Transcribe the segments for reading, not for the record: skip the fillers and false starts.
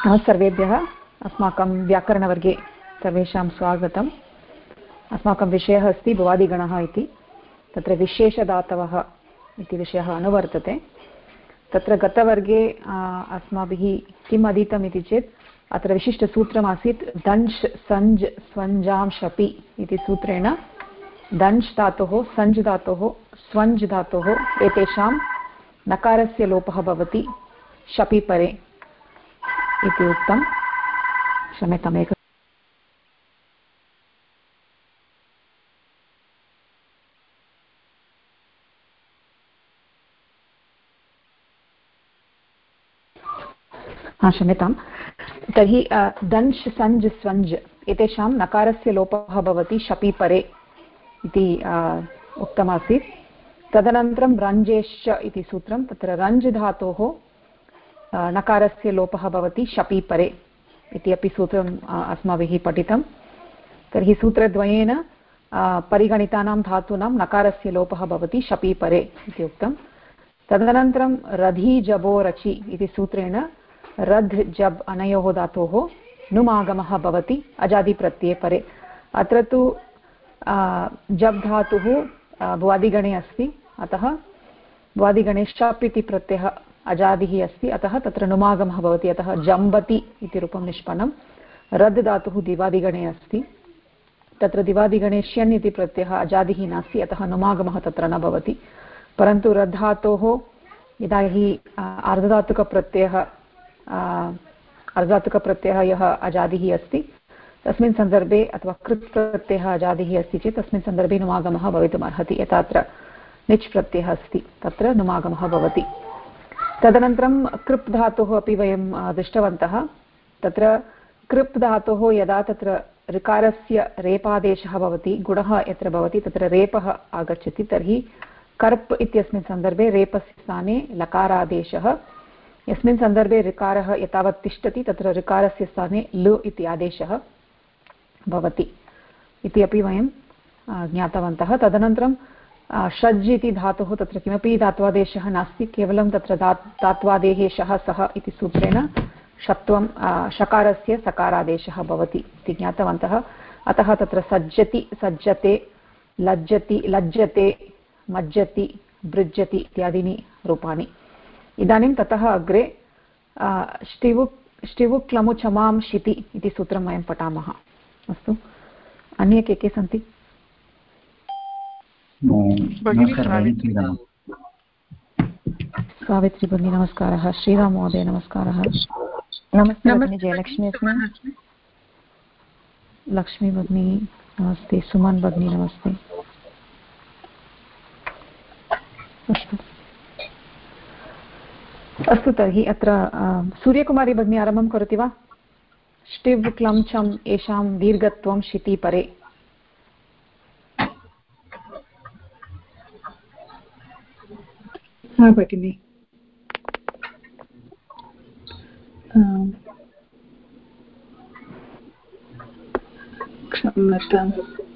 सर्वेभ्यः अस्माकं व्याकरणवर्गे सर्वेषां स्वागतम्। अस्माकं विषयः अस्ति भुवादिगणः इति। तत्र विशेषधातवः इति विषयः अनुवर्तते। तत्र गतवर्गे अस्माभिः किम् अधीतम् इति चेत् अत्र विशिष्टसूत्रमासीत् दंश् सञ्ज् स्वञ्जां शपि इति सूत्रेण दंश् धातोः सञ्ज् धातोः स्वञ्ज् धातोः एतेषां नकारस्य लोपः भवति शपि परे इति उक्तं। क्षम्यताम् एकम्। क्षम्यतां। तर्हि दंश् सञ्ज् स्वञ्ज् एतेषां नकारस्य लोपः भवति शपि परे इति उक्तमासीत्। तदनन्तरं रञ्जेश्च इति सूत्रं। तत्र रञ्ज् धातोः नकारस्य लोपः भवति शपि परे इति अपि सूत्रम् अस्माभिः पठितं। तर्हि सूत्रद्वयेन परिगणितानां धातूनां नकारस्य लोपः भवति शपि परे इति उक्तं। तदनन्तरं रधि जबो रचि इति सूत्रेण रध् जब् अनयोः धातोः नुमागमः भवति अजादिप्रत्यये परे। अत्र तु जब् धातुः भुवादिगणे अस्ति, अतः भुवादिगणे शप् इति प्रत्ययः अजादिः अस्ति, अतः तत्र नुमागमः भवति, अतः जम्बति इति रूपं निष्पन्नं। रद् धातुः दिवादिगणे अस्ति, तत्र दिवादिगणे श्यन् इति प्रत्ययः अजादिः नास्ति, अतः नुमागमः तत्र न भवति। परन्तु रद्धातोः यदा हि अर्धधातुकप्रत्ययः यः अजादिः अस्ति तस्मिन् सन्दर्भे अथवा कृत् प्रत्ययः अजादिः अस्ति चेत् तस्मिन् सन्दर्भे नुमागमः भवितुम् अर्हति। यथा अत्र निच् प्रत्ययः अस्ति तत्र नुमागमः भवति। तदनन्तरं कृप् धातोः अपि वयं दृष्टवन्तः। तत्र कृप् धातोः यदा तत्र ऋकारस्य रेपादेशः भवति, गुणः यत्र भवति तत्र रेपः आगच्छति, तर्हि कर्प् इत्यस्मिन् सन्दर्भे रेपस्य स्थाने लकारादेशः। यस्मिन् सन्दर्भे ऋकारः एतावत् तिष्ठति तत्र ऋकारस्य स्थाने लु इति आदेशः भवति इति अपि वयं ज्ञातवन्तः। तदनन्तरं षज् इति धातुः, तत्र किमपि धात्वादेशः नास्ति, केवलं तत्र धात्वादेः शः सः इति सूत्रेण षत्वं षकारस्य सकारादेशः भवति इति ज्ञातवन्तः। अतः तत्र सज्जति सज्जते लज्जति लज्जते मज्जति बृज्जति इत्यादीनि रूपाणि। इदानीं ततः अग्रे ष्टिवु क्लमु चमां शिति इति सूत्रं वयं पठामः। अस्तु, अन्ये के सन्ति? सावित्री भगिनी नमस्कारः। श्रीराम महोदय नमस्कारः। नमस्ते भगिनी। जयलक्ष्मी अस्मि। लक्ष्मी भगिनी नमस्ते। सुमन भगिनी नमस्ते। अस्तु तर्हि अत्र सूर्यकुमारी भगिनी आरम्भं करोति वा? ष्टिव् क्लं छम् येषां दीर्घत्वं शिति परे। भगिनि, क्षम्यतां।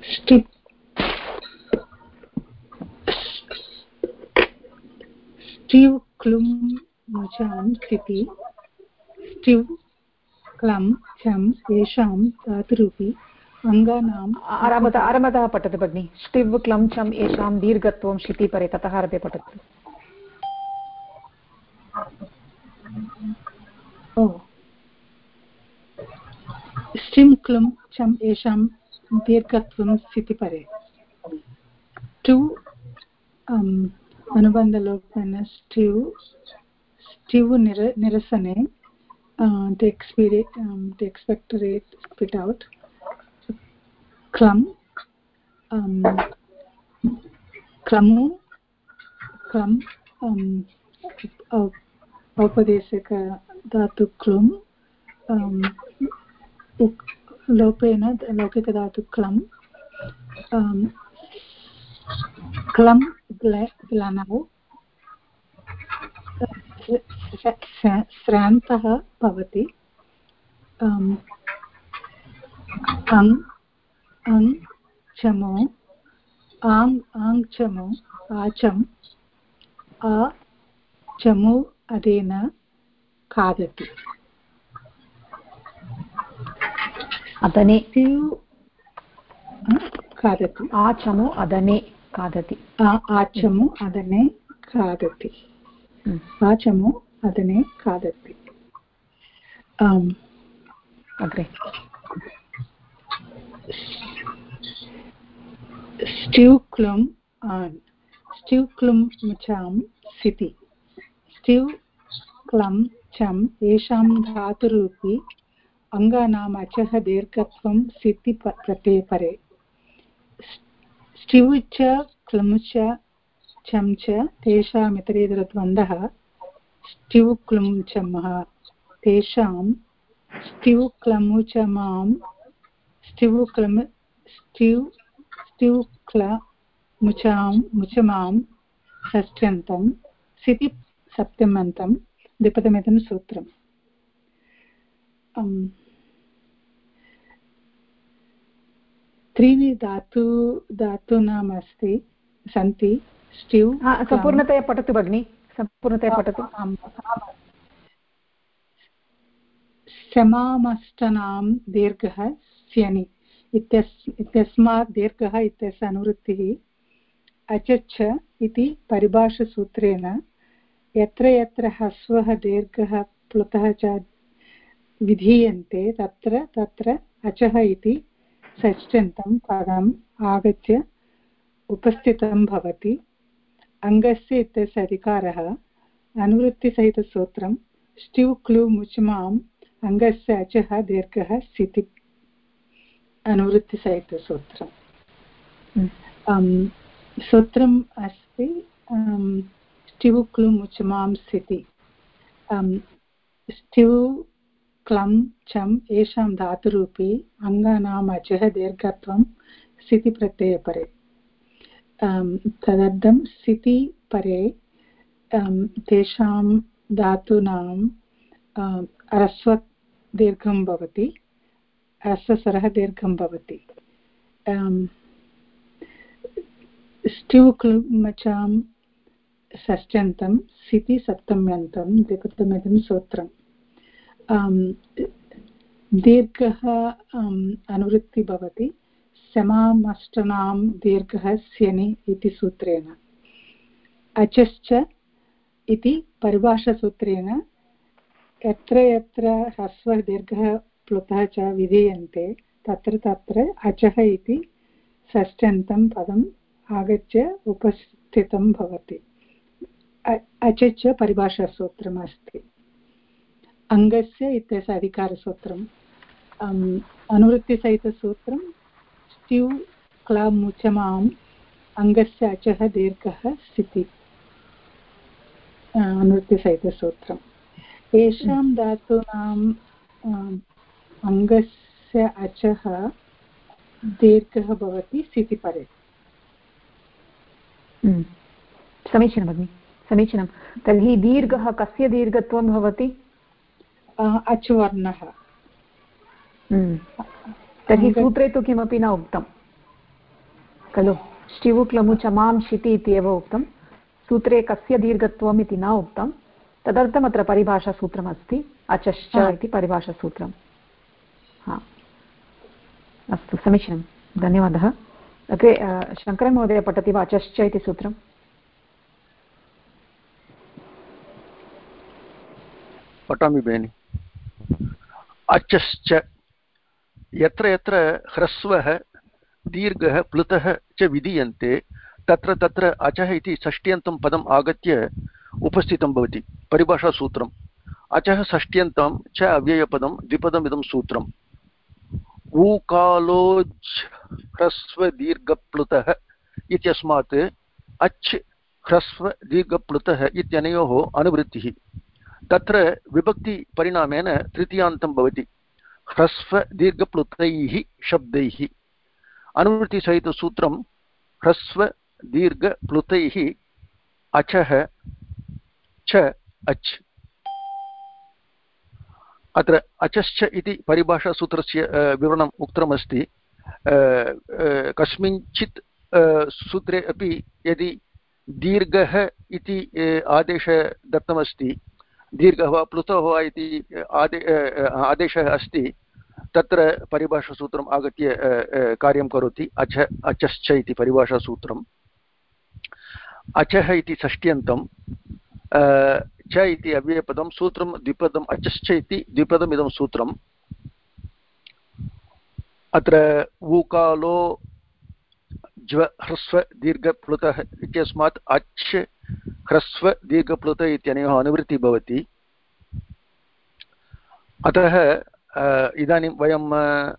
स्टिव् क्लुं मुचां स्थिति स्टिव् क्लं छं येषां धातुरूपी अङ्गानाम् आरम्भतः पठतु भगिनि। ष्टिव् क्लं छं येषां दीर्घत्वं शिति परे, ततः आरभ्य पठतु। स्टिं क्लुं छं येषां दीर्घत्वं स्थिति परे। टु अनुबन्धलोपेन स्टिव् निरसने to expectorate spit out. Clum औपदेशिक धातु क्लुम लोपेन लौकिक धातु क्लम क्लम ग्लनौ श्रान्तः भवति। अङ् चमो आङ् चमो आचम् आ चमु अदेन खादति। अदने खादति आचमो अदने खादति आचमो अदने खादति आचमो अदने खादति अग्रे स्ट्यू क्लुम् आन् स्ट्यू क्लुम् चां सिति स्ट्यू क्लं चम् येषां धातुरूपी अङ्गानाम् अचः दीर्घत्वं सिति प्रत्यये परे स्ट्यू च क्लुम् च चं च तेषाम् इतरेतरद्वन्द्वः स्ट्यू क्लुम् चमः तेषां स्ट्यू क्लमु च मां स्ट्यू क्लम् स्ट्यू क्ल मुचमां षष्ट्यन्तं सिति सप्तम्यन्तं द्विपदमिदं सूत्रम् त्रीणि धातूनाम् अस्ति सन्ति स्ट्यू सम्पूर्णतया पठतु भगिनि सम्पूर्णतया पठतु समामष्टनां दीर्घः स्यनि इत्यस्मात् दीर्घः इत्यस्य अनुवृत्तिः अचच्छ इति परिभाषसूत्रेण यत्र यत्र ह्रस्वः दीर्घः प्लुतः च विधीयन्ते तत्र तत्र अचः इति षष्ट्यन्तं पदम् आगत्य उपस्थितं भवति अङ्गस्य इत्यस्य अधिकारः अनुवृत्तिसहितसूत्रं स्ट्यू क्लू मुचमाम् अङ्गस्य अचः दीर्घः स्थिति अनुवृत्तिसहितसूत्रम् सूत्रम् अस्ति स्ट्यू क्लू मुचमां स्थिति स्ट्यू क्लं चम् येषां धातुरूपी अङ्गानाम् अचः दीर्घत्वं स्थितिप्रत्ययपरे तदर्थं स्थितिपरे तेषां धातूनां ह्रस्वदीर्घं भवति ह्रस्वस्वरः दीर्घं भवति स्ट्यू क्लुमचां षष्ट्यन्तं सिति सप्तम्यन्तं द्विपदमिदं सूत्रम् दीर्घः अनुवृत्ति भवति समामष्टनां दीर्घः स्यनि इति सूत्रेण अचश्च इति परिभाषासूत्रेण यत्र यत्र ह्रस्वः दीर्घः प्लुतः च विधीयन्ते तत्र तत्र अचः इति षष्ट्यन्तं पदम् आगत्य उपस्थितं भवति अचश्च परिभाषासूत्रम् अस्ति अङ्गस्य इत्यस्य अधिकारसूत्रम् अनुवृत्तिसहितसूत्रं स्ट्यू क्लमुचमाम् अङ्गस्य अचः दीर्घः स्थिति अनुवृत्तिसहितसूत्रम् येषां धातूनाम् अङ्गस्य अचः दीर्घः भवति स्थितिपरे समीचीनं भगिनि समीचीनं तर्हि दीर्घः कस्य दीर्घत्वं भवति अचुवर्णः तर्हि सूत्रे तु किमपि न उक्तं खलु स्टिवु क्लमु चमां शिति इत्येव उक्तं सूत्रे कस्य दीर्घत्वम् इति न उक्तं तदर्थम् अत्र परिभाषासूत्रमस्ति अचश्च इति परिभाषासूत्रं हा अस्तु समीचीनं धन्यवादः अग्रे शङ्करन् महोदय पठति वा अचश्च इति सूत्रम् पठामि भगिनि अचश्च यत्र यत्र ह्रस्वः दीर्घः प्लुतः च विधीयन्ते तत्र तत्र अचः इति षष्ट्यन्तं पदम् आगत्य उपस्थितं भवति परिभाषासूत्रम् अचः षष्ट्यन्तं च अव्ययपदं द्विपदमिदं सूत्रम् ऊकालोज् ह्रस्वदीर्घप्लुतः इत्यस्मात् अच् ह्रस्वदीर्घप्लुतः इत्यनयोः अनुवृत्तिः तत्र विभक्तिपरिणामेन तृतीयान्तं भवति ह्रस्वदीर्घप्लुतैः शब्दैः अनुवृत्तिसहितसूत्रं ह्रस्वदीर्घप्लुतैः अचः च अच् अत्र अचश्च इति परिभाषासूत्रस्य विवरणम् उक्तमस्ति कस्मिंश्चित् सूत्रे अपि यदि दीर्घः इति आदेशः दत्तमस्ति दीर्घः वा प्लुतः वा इति आदेशः अस्ति तत्र परिभाषासूत्रम् आगत्य कार्यं करोति। अचश्च इति परिभाषासूत्रम्। अचः इति षष्ट्यन्तं, च इति अव्ययपदं, सूत्रं द्विपदम्। अचश्च इति द्विपदम् इदं सूत्रम्। अत्र ऊकालो ज्व ह्रस्व दीर्घप्लुतः इत्यस्मात् अच् ह्रस्व दीर्घप्लुत इत्यनयोः अनुवृत्तिः भवति। अतः इदानीं वयं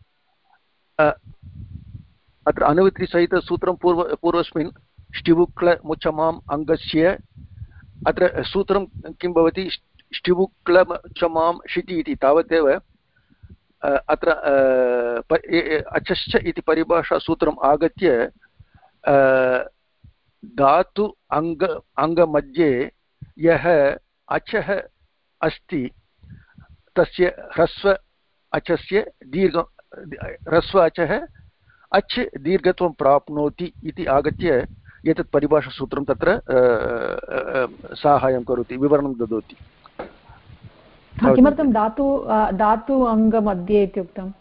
अत्र अनुवृत्तिसहितसूत्रं पूर्वस्मिन् ष्टिवुक्लमुचमाम् अङ्गस्य, अत्र सूत्रं किं भवति? ष्टिवुक्लमुचमां शिति इति तावदेव। अत्र अचश्च इति परिभाषासूत्रम् आगत्य धातु अङ्गमध्ये यः अचः अस्ति तस्य ह्रस्व अचस्य ह्रस्व अचः अच् दीर्घत्वं प्राप्नोति इति आगत्य एतत् परिभाषासूत्रं तत्र साहाय्यं करोति, विवरणं ददाति। किमर्थं धातु अङ्गमध्ये इत्युक्तम्?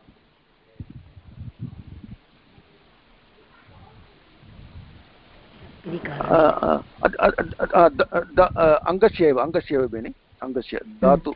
अङ्गस्य एव बेनि, अङ्गस्य धातु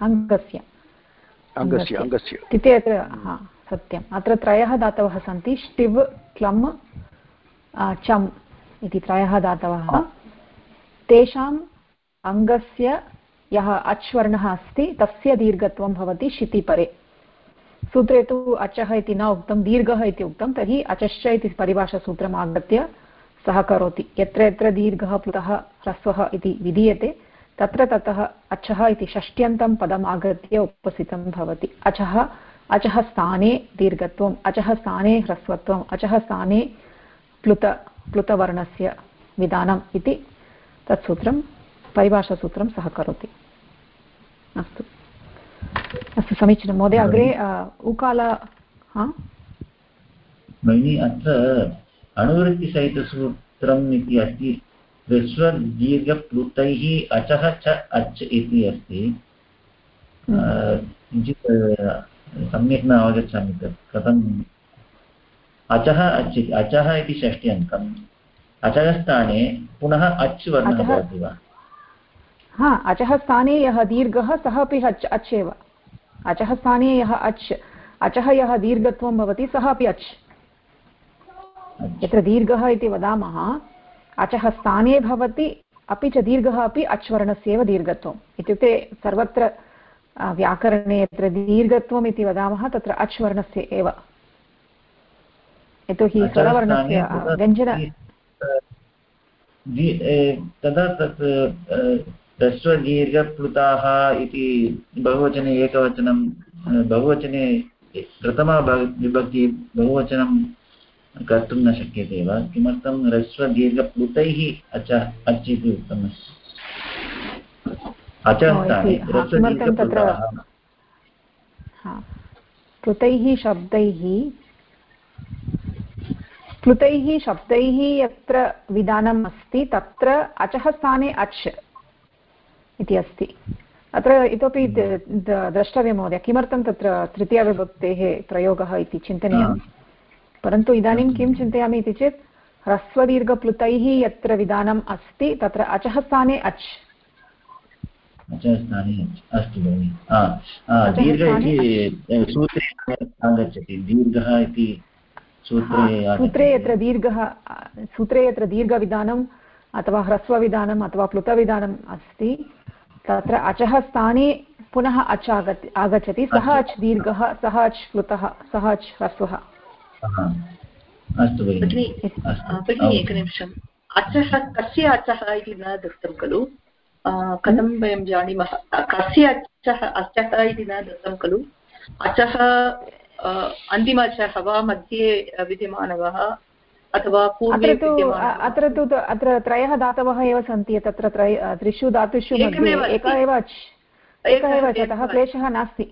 अङ्गस्य इति अत्र सत्यम्। अत्र त्रयः धातवः सन्ति, ष्टिव् क्लम् चम् इति त्रयः धातवः। तेषाम् अङ्गस्य यः अच् वर्णः अस्ति तस्य दीर्घत्वं भवति शितिपरे। सूत्रे तु अचः इति न उक्तं, दीर्घः इति उक्तं, तर्हि अचश्च इति परिभाषासूत्रम् आगत्य सः करोति। यत्र यत्र दीर्घः प्लुतः ह्रस्वः इति विधीयते तत्र ततः अचः इति षष्ट्यन्तं पदम् आगत्य उपस्थितं भवति। अचः स्थाने दीर्घत्वम्, अचः स्थाने ह्रस्वत्वम्, अचः स्थाने प्लुतवर्णस्य विधानम् इति तत् सूत्रं परिभाषासूत्रं सः करोति। अस्तु अस्तु, समीचीनं महोदय। अग्रे उकाल भगिनी, अत्र अनुवृत्तिसहितसूत्रम् इति अस्ति। ह्रस्वदीर्घप्लुतैः अचः च अच् इति अस्ति। किञ्चित् सम्यक् न अवगच्छामि तत् कथम्। अचः अच्, अचः इति षष्ट्यन्तम्, अचः स्थाने पुनः अच् वर्णः भवति वा? हा, अचः स्थाने यः दीर्घः सः अपि अच् एव। अचः स्थाने यः अचः यः दीर्घत्वं भवति सः अपि अच्। यत्र दीर्घः इति वदामः अचः स्थाने भवति, अपि च दीर्घः अपि अच् वर्णस्य एव दीर्घत्वम्। इत्युक्ते सर्वत्र व्याकरणे यत्र दीर्घत्वम् इति वदामः तत्र अच् वर्णस्य एव। यतोहि स्वरवर्णस्य व्यञ्जन तदा तत् ह्रस्वदीर्घप्लुताः इति बहुवचने एकवचनं, बहुवचने प्रथमा विभक्ति बहुवचनं कर्तुं न शक्यते वा? किमर्थं ह्रस्वदीर्घप्लुतैः अच् इति उक्तमस्ति? अचः स्थाने ह्रस्वदीर्घप्लुताः। प्लुतैः शब्दैः यत्र विधानम् अस्ति तत्र अचः स्थाने अच् इति अस्ति। अत्र इतोपि द्रष्टव्यं महोदय, किमर्थं तत्र तृतीयाविभक्तेः प्रयोगः इति चिन्तनीयं। परन्तु इदानीं किं चिन्तयामि इति चेत् ह्रस्वदीर्घप्लुतैः यत्र विधानम् अस्ति तत्र अचः स्थाने अच्। अचः स्थाने अस्तु भगिनि। दीर्घ इति सूत्रे आगच्छति, दीर्घः इति सूत्रे यत्र दीर्घविधानम् अथवा ह्रस्वविधानम् अथवा प्लुतविधानम् अस्ति तत्र अचः स्थाने पुनः अच् आगच्छति। सः अच् दीर्घः, सः अच् प्लुतः, सः अच् ह्रस्वः। अस्तु भगिनि, एकनिमिषम्। अचः कस्य अचः इति न दत्तं खलु? कथं वयं जानीमः कस्य अचः इति न दत्तं खलु? अचः अन्तिम अचः वा, मध्ये विद्यमानः अथवा पूर्वे विद्यमानः? अत्र त्रयः धातवः एव सन्ति। तत्र त्रिषु धातुषु मध्ये एकः एव अच्, अतः क्लेशः नास्ति।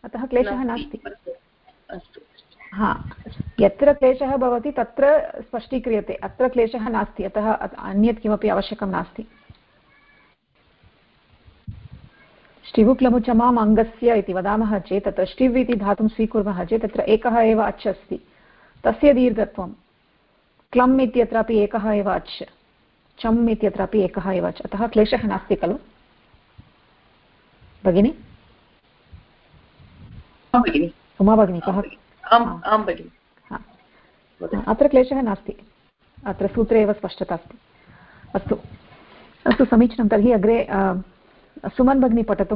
हा, यत्र क्लेशः भवति तत्र स्पष्टीक्रियते, अत्र क्लेशः नास्ति, अतः अन्यत् किमपि आवश्यकं नास्ति। ष्टिवुक्लमुचमाम् अङ्गस्य इति वदामः चेत् तत्र ष्टिव् इति धातुं स्वीकुर्मः चेत् तत्र एकः एव अच् अस्ति, तस्य दीर्घत्वं। क्लम् इत्यत्रापि एकः एव अच्, चम् इत्यत्रापि एकः एव अच्, अतः क्लेशः नास्ति खलु भगिनि? उमा भगिनी कः? आं भगिनि, अत्र क्लेशः नास्ति, अत्र सूत्रे एव स्पष्टता अस्ति। अस्तु अस्तु समीचीनं। तर्हि अग्रे सुमन् भगिनी पठतु।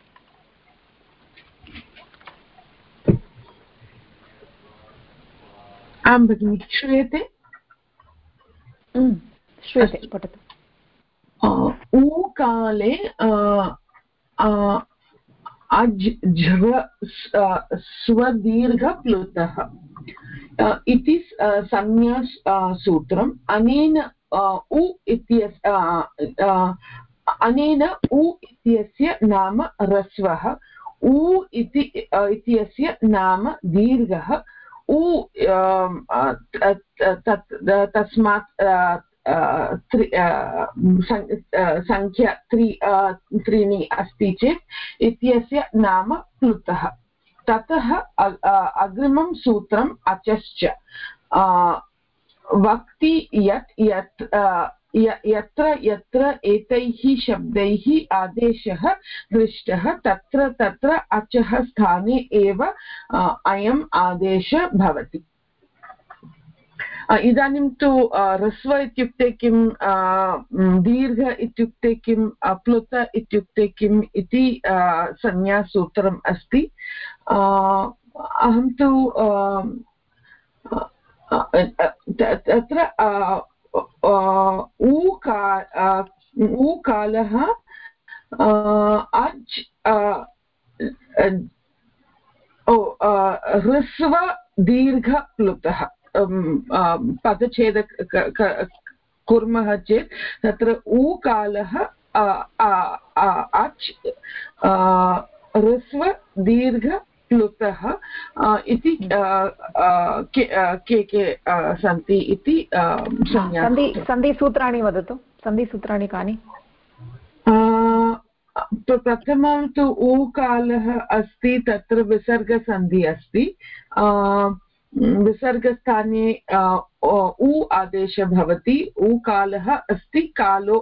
आं भगिनि, श्रूयते? श्रूयते, पठतु। ऊकाले स्वदीर्घप्लुतः इति संज्ञा सूत्रम्। अनेन उ इत्यस्य नाम ह्रस्वः, उ इत्यस्य नाम दीर्घः। उ तस्मात् संख्या त्रीणि अस्ति चेत् इत्यस्य नाम प्लुतः। ततः अग्रिमं सूत्रम् अचश्च वक्ति यत्र यत्र एतैः शब्दैः आदेशः दृष्टः तत्र तत्र अचः स्थाने एव अयम् आदेशः भवति। इदानीं तु ह्रस्व इत्युक्ते किं, दीर्घ इत्युक्ते किं, प्लुत इत्युक्ते किम् इति संज्ञासूत्रम् अस्ति। अहं तु तत्र ऊकालः अज् ह्रस्व दीर्घप्लुतः पदच्छेद कुर्मः चेत् तत्र ऊकालः अच् ह्रस्व दीर्घप्लुतः इति के सन्ति इति सन्धिसूत्राणि वदतु। सन्धिसूत्राणि कानि? प्रथमं तु ऊकालः अस्ति, तत्र विसर्गसन्धि अस्ति। विसर्गस्थाने उ आदेशः भवति। ऊकालः अस्ति, कालो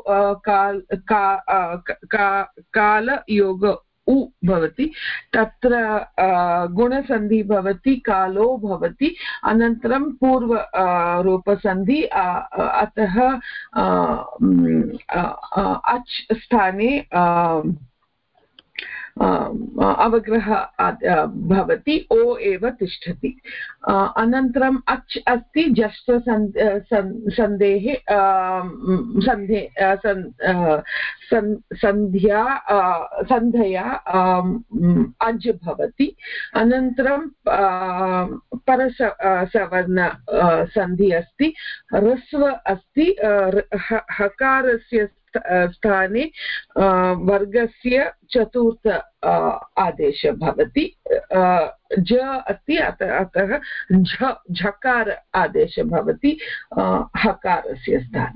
कालयोग उ भवति, तत्र गुणसन्धि भवति, कालो भवति, अनन्तरं पूर्वरूपसन्धि। अतः अच् स्थाने अवग्रह भवति, ओ एव तिष्ठति। अनन्तरम् अच् अस्ति, जश्च सन्ध्या अज् भवति। अनन्तरं परसवर्ण सन्धि अस्ति, ह्रस्व अस्ति, हकारस्य स्थाने वर्गस्य चतुर्थ आदेशः भवति। ज अस्ति, अतः झकार आदेशः भवति हकारस्य स्थाने।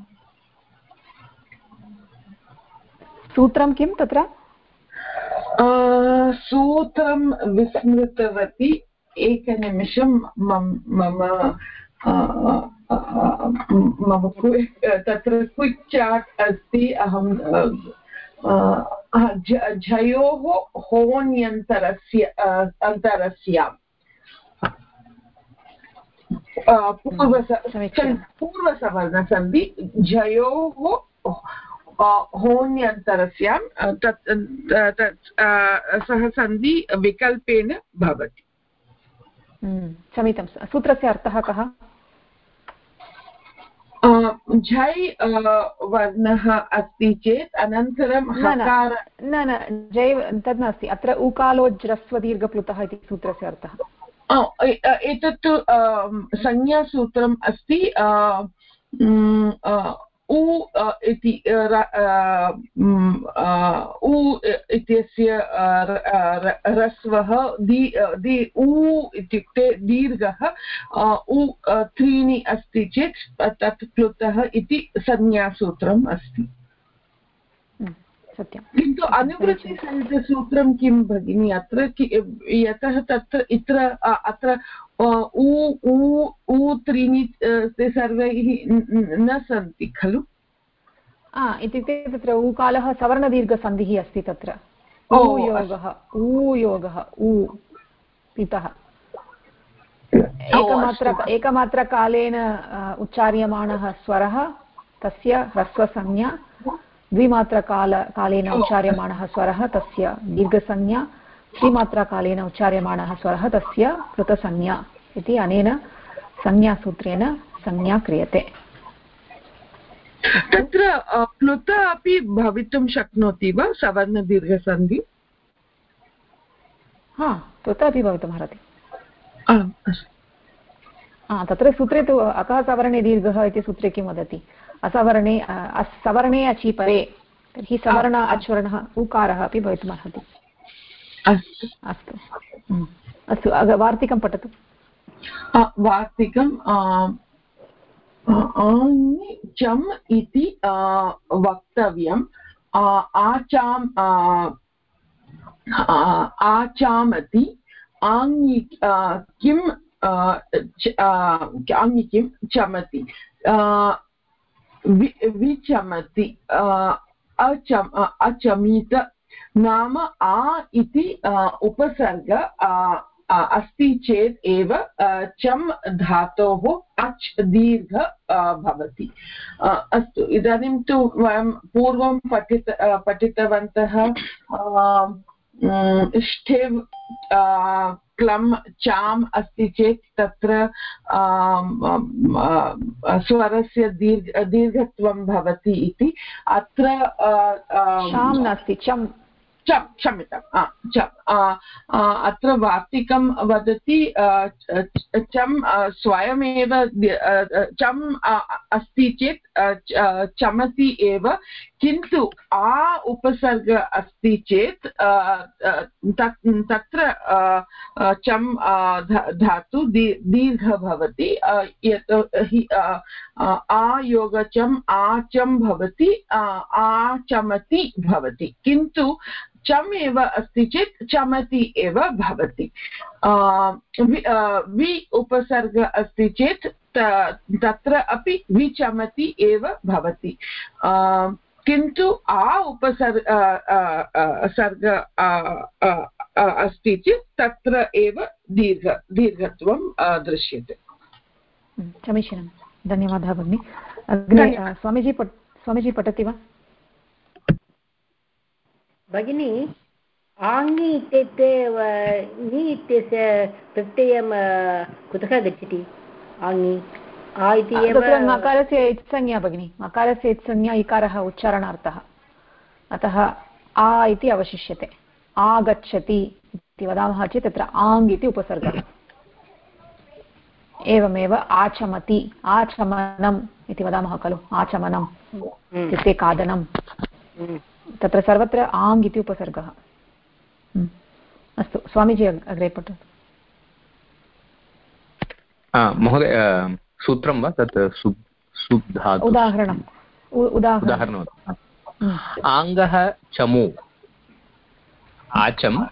सूत्रं किं तत्र? सूत्रं विस्मृतवती, एकनिमिषं। मम तत्र क्विक् चार्ट् अस्ति। अहं झयोः होन्यन्तरस्यां पूर्वसवर्णसन्धि, झयोः होन्यन्तरस्यां सः सन्धि विकल्पेन भवति। समीचीनं। सूत्रस्य अर्थः कः? झै वर्णः अस्ति चेत् अनन्तरं हकार न जै तद् नास्ति। अत्र उकालो ह्रस्वदीर्घप्लुतः इति सूत्रस्य अर्थः। एतत्तु संज्ञासूत्रम् अस्ति। उ इति उ इत्यस्य ह्रस्वः उ इत्युक्ते दीर्घः। उ त्रीणि अस्ति चेत् तत् प्लुतः इति संज्ञासूत्रम् अस्ति। सत्यं। किन्तु अनुवृत्तिसहितसूत्रं किं भगिनि अत्र यतः तत्र अत्र ऊ त्रीणि ते सर्वैः न सन्ति खलु? इत्युक्ते तत्र ऊकालः सवर्णदीर्घसन्धिः अस्ति तत्र। ऊयोगः ऊ पितः एकमात्रकालेन उच्चार्यमाणः स्वरः तस्य ह्रस्वसंज्ञा, द्विमात्रकालेन उच्चार्यमाणः स्वरः तस्य दीर्घसंज्ञा, त्रिमात्राकालेन उच्चार्यमाणः स्वरः तस्य प्लुतसंज्ञा इति अनेन संज्ञासूत्रेण संज्ञा क्रियते। तत्र प्लुत अपि भवितुं शक्नोति वा सवर्णदीर्घसन्धि? प्लुत अपि भवितुमर्हति। तत्र सूत्रे तु अकः सवर्णे दीर्घः इति सूत्रे किं वदति? सवर्णे अचीपरे, तर्हि सवर्ण अच्वर्णः उकारः अपि भवितुमर्हति। अस्तु वार्तिकं पठतु। वार्तिकं चम् इति वक्तव्यम्। आचामति किं चमति विचमति अचमीत नाम आ इति उपसर्ग अस्ति चेत् एव चम् धातोः अच् दीर्घ भवति। अस्तु, इदानीं तु वयं पूर्वं पठितवन्तः ष्ठिव् क्लम् चाम् अस्ति चेत् तत्र स्वरस्य दीर्घत्वं भवति इति। अत्र शाम् नास्ति, चम् क्षम्यताम्। अत्र वार्तिकं वदति चम् स्वयमेव चम् अस्ति चेत् चमति एव, किन्तु आ उपसर्ग अस्ति चेत् तत्र चम् धातु दीर्घ भवति। यतोहि आयोगचम् आचम् भवति, आचमति भवति, किन्तु चम् एव अस्ति चेत् चमति एव भवति। वि उपसर्ग अस्ति चेत् तत्र अपि विचमति एव भवति, किन्तु आ उपसर्ग अस्ति चेत् तत्र एव दीर्घत्वं दृश्यते। समीचीनं, धन्यवादः भगिनि। अग्रे स्वामीजी पठति वा? भगिनी, आङ्गी इत्युक्ते ङि इत्यस्य प्रत्ययं कुतः गच्छति? आङ्गी आ इति एव मकारस्य इत्संज्ञा भगिनि, मकारस्य इत्संज्ञा इकारः उच्चारणार्थः, अतः आ इति अवशिष्यते। आगच्छति इति वदामः चेत् तत्र आङ् इति उपसर्गः। एवमेव आचमति, आचमनम् इति वदामः खलु, आचमनम् इत्युक्ते खादनं, तत्र सर्वत्र आङ् इति उपसर्गः। अस्तु, स्वामीजी अग्रे पठतु। महोदय, सूत्रं वा तत् उदाहरणम् आङ्गः चमु आचम्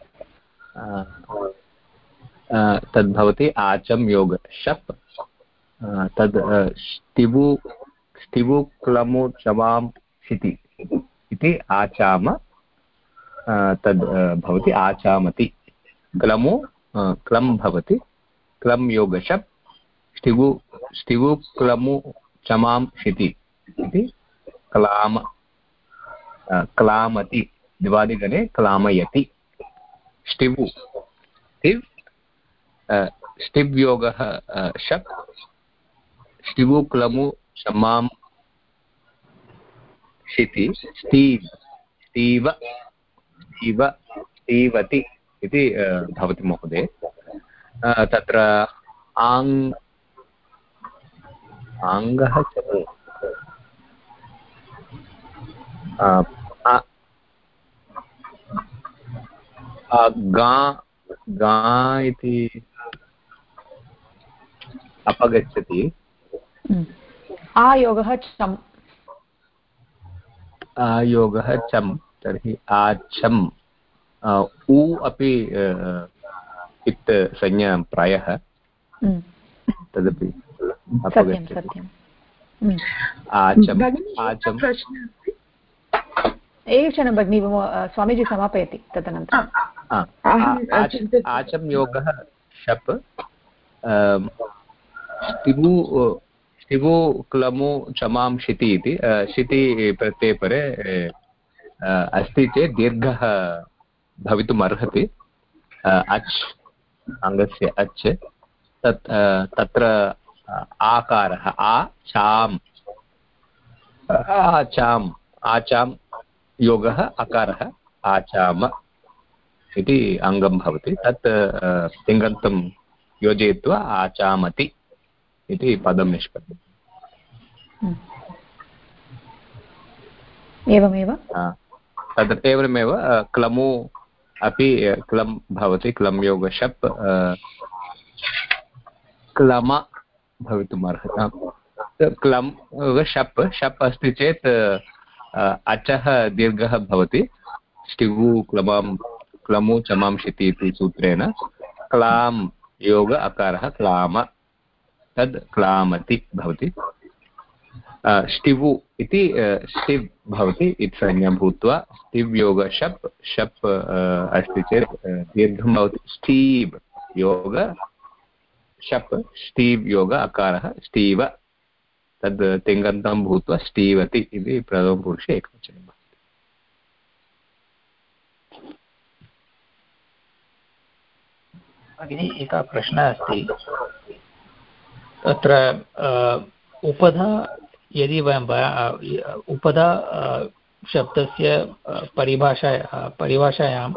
तद्भवति आचम् योग शप् तद् स्तिवु क्लमु चमां शिति इति आचाम तद् भवति आचामति। क्लमु क्लम् भवति, क्लम् योग शप् स्तिवु क्लमु चमां शिति इति क्लामति, द्विवादिगणे क्लामयति। स्टिवु स्टिव्योगः शप् स्टिवु क्लमु चमां शिति स्तीवति इति भवति महोदय। तत्र आङ्गः चमु गा इति अपगच्छति। आयोगः चम्, आयोगः चम् तर्हि आचम् उ अपि इत्संज्ञा प्रायः तदपि एषण भगिनी स्वामीजी समापयति तदनन्तरं आचम् योगः शप् स्टिवु क्लमु चमां शिति इति शिति प्रत्ययपरे अस्ति चेत् दीर्घः भवितुम् अर्हति अच् अङ्गस्य अच् तत्र आकारः आचाम् योगः अकारः आचाम इति अङ्गं भवति तत् तिङन्तं योजयित्वा आचामति इति पदं निष्पद्यते एवमेव तद् एवमेव क्लमु अपि क्लं भवति क्लं योगशप् क्लम भवितुम् अर्हति क्लं शप् शप् अस्ति चेत् अचः दीर्घः भवति स्टिवु क्लमु चमां शिति इति सूत्रेण क्लां योग अकारः क्लाम तद् क्लामति भवति स्टिवु इति स्टिव् भवति इति संज्ञा भूत्वा स्टिव् योग शप् शप् अस्ति चेत् दीर्घं भवति स्टीव् योग शप् स्टीव् योग अकारः स्टीव तद् तिङन्तं भूत्वा स्टीवति इति प्रथमपुरुषे एकवचनं भवति। भगिनी एकः प्रश्नः अस्ति तत्र उपधा यदि वयं उपधा शब्दस्य परिभाषायाम्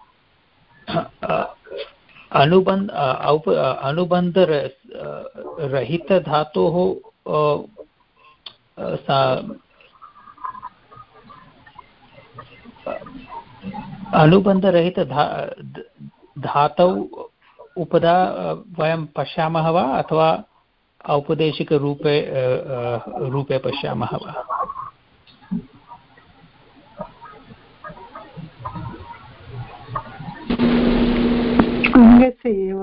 अनुबन्धरहितधातोः अनुबन्धरहित धातौ उपधा वयं पश्यामः वा अथवा औपदेशिकरूपे रूपे पश्यामः वा? अङ्गस्य एव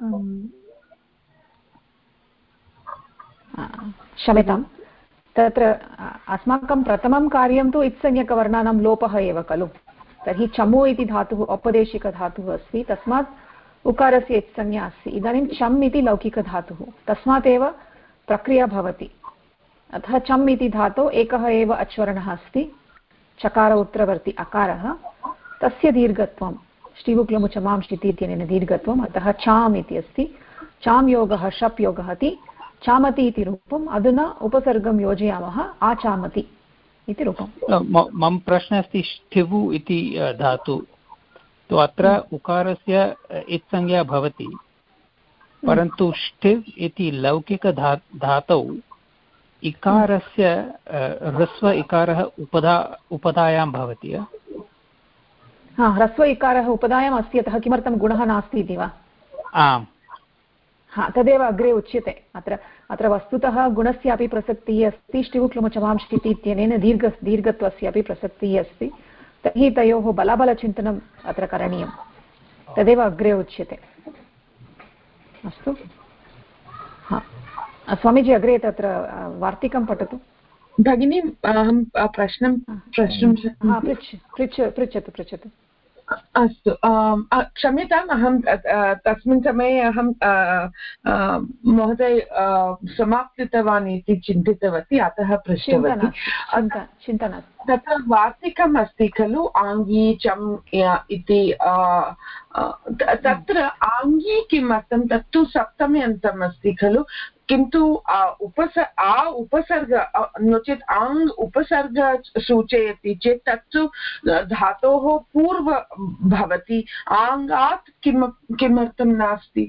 क्षम्यतां तत्र अस्माकं प्रथमं कार्यं तु इत्संज्ञकवर्णानां लोपः एव खलु तर्हि चमु इति धातुः औपदेशिकधातुः अस्ति तस्मात् उकारस्य इत्संज्ञा अस्ति इदानीं चम् इति लौकिकधातुः तस्मात् एव प्रक्रिया भवति अतः चम् इति धातौ एकः एव अच्वर्णः अस्ति चकार उत्तरवर्ति अकारः तस्य दीर्घत्वं ष्टिवुक्लमु चमां शिति इत्यनेन दीर्घत्वम् अतः चाम् इति अस्ति चाम् योगः शप् योगः इति चामति इति रूपम् अधुना उपसर्गं योजयामः आचामति इति रूपं। मम प्रश्नः अस्ति ष्टिवु इति धातु तु अत्र उकारस्य इत्संज्ञा भवति परन्तु ष्टिव् इति लौकिकधातौ इकारस्य ह्रस्व इकारः उपधायां भवति हा ह्रस्व इकारः उपधायाम् अस्ति अतः किमर्थं गुणः नास्ति इति वा? आम् हा तदेव अग्रे उच्यते अत्र वस्तुतः गुणस्यापि प्रसक्तिः अस्ति ष्टिवुक्लमुचमां शिति इत्यनेन दीर्घत्वस्यापि प्रसक्तिः अस्ति तर्हि तयोः बलाबलचिन्तनम् अत्र करणीयं तदेव अग्रे उच्यते। अस्तु हा स्वामीजी अग्रे तत्र वार्तिकं पठतु भगिनी अहं प्रश्नं प्रष्टुं पृच्छतु अस्तु क्षम्यताम् अहं तस्मिन् समये अहं महोदय समापितवान् इति चिन्तितवती अतः पृष्टवती चिन्ता नास्ति तत्र वार्तिकम् अस्ति खलु आङ्गी चम् इति तत्र आङ्गी किमर्थं तत्तु सप्तमी अन्तम् अस्ति खलु किन्तु उपसर्ग नो चेत् आङ् उपसर्ग सूचयति चेत् तत्तु धातोः पूर्व भवति आङ्गात् किमर्थं नास्ति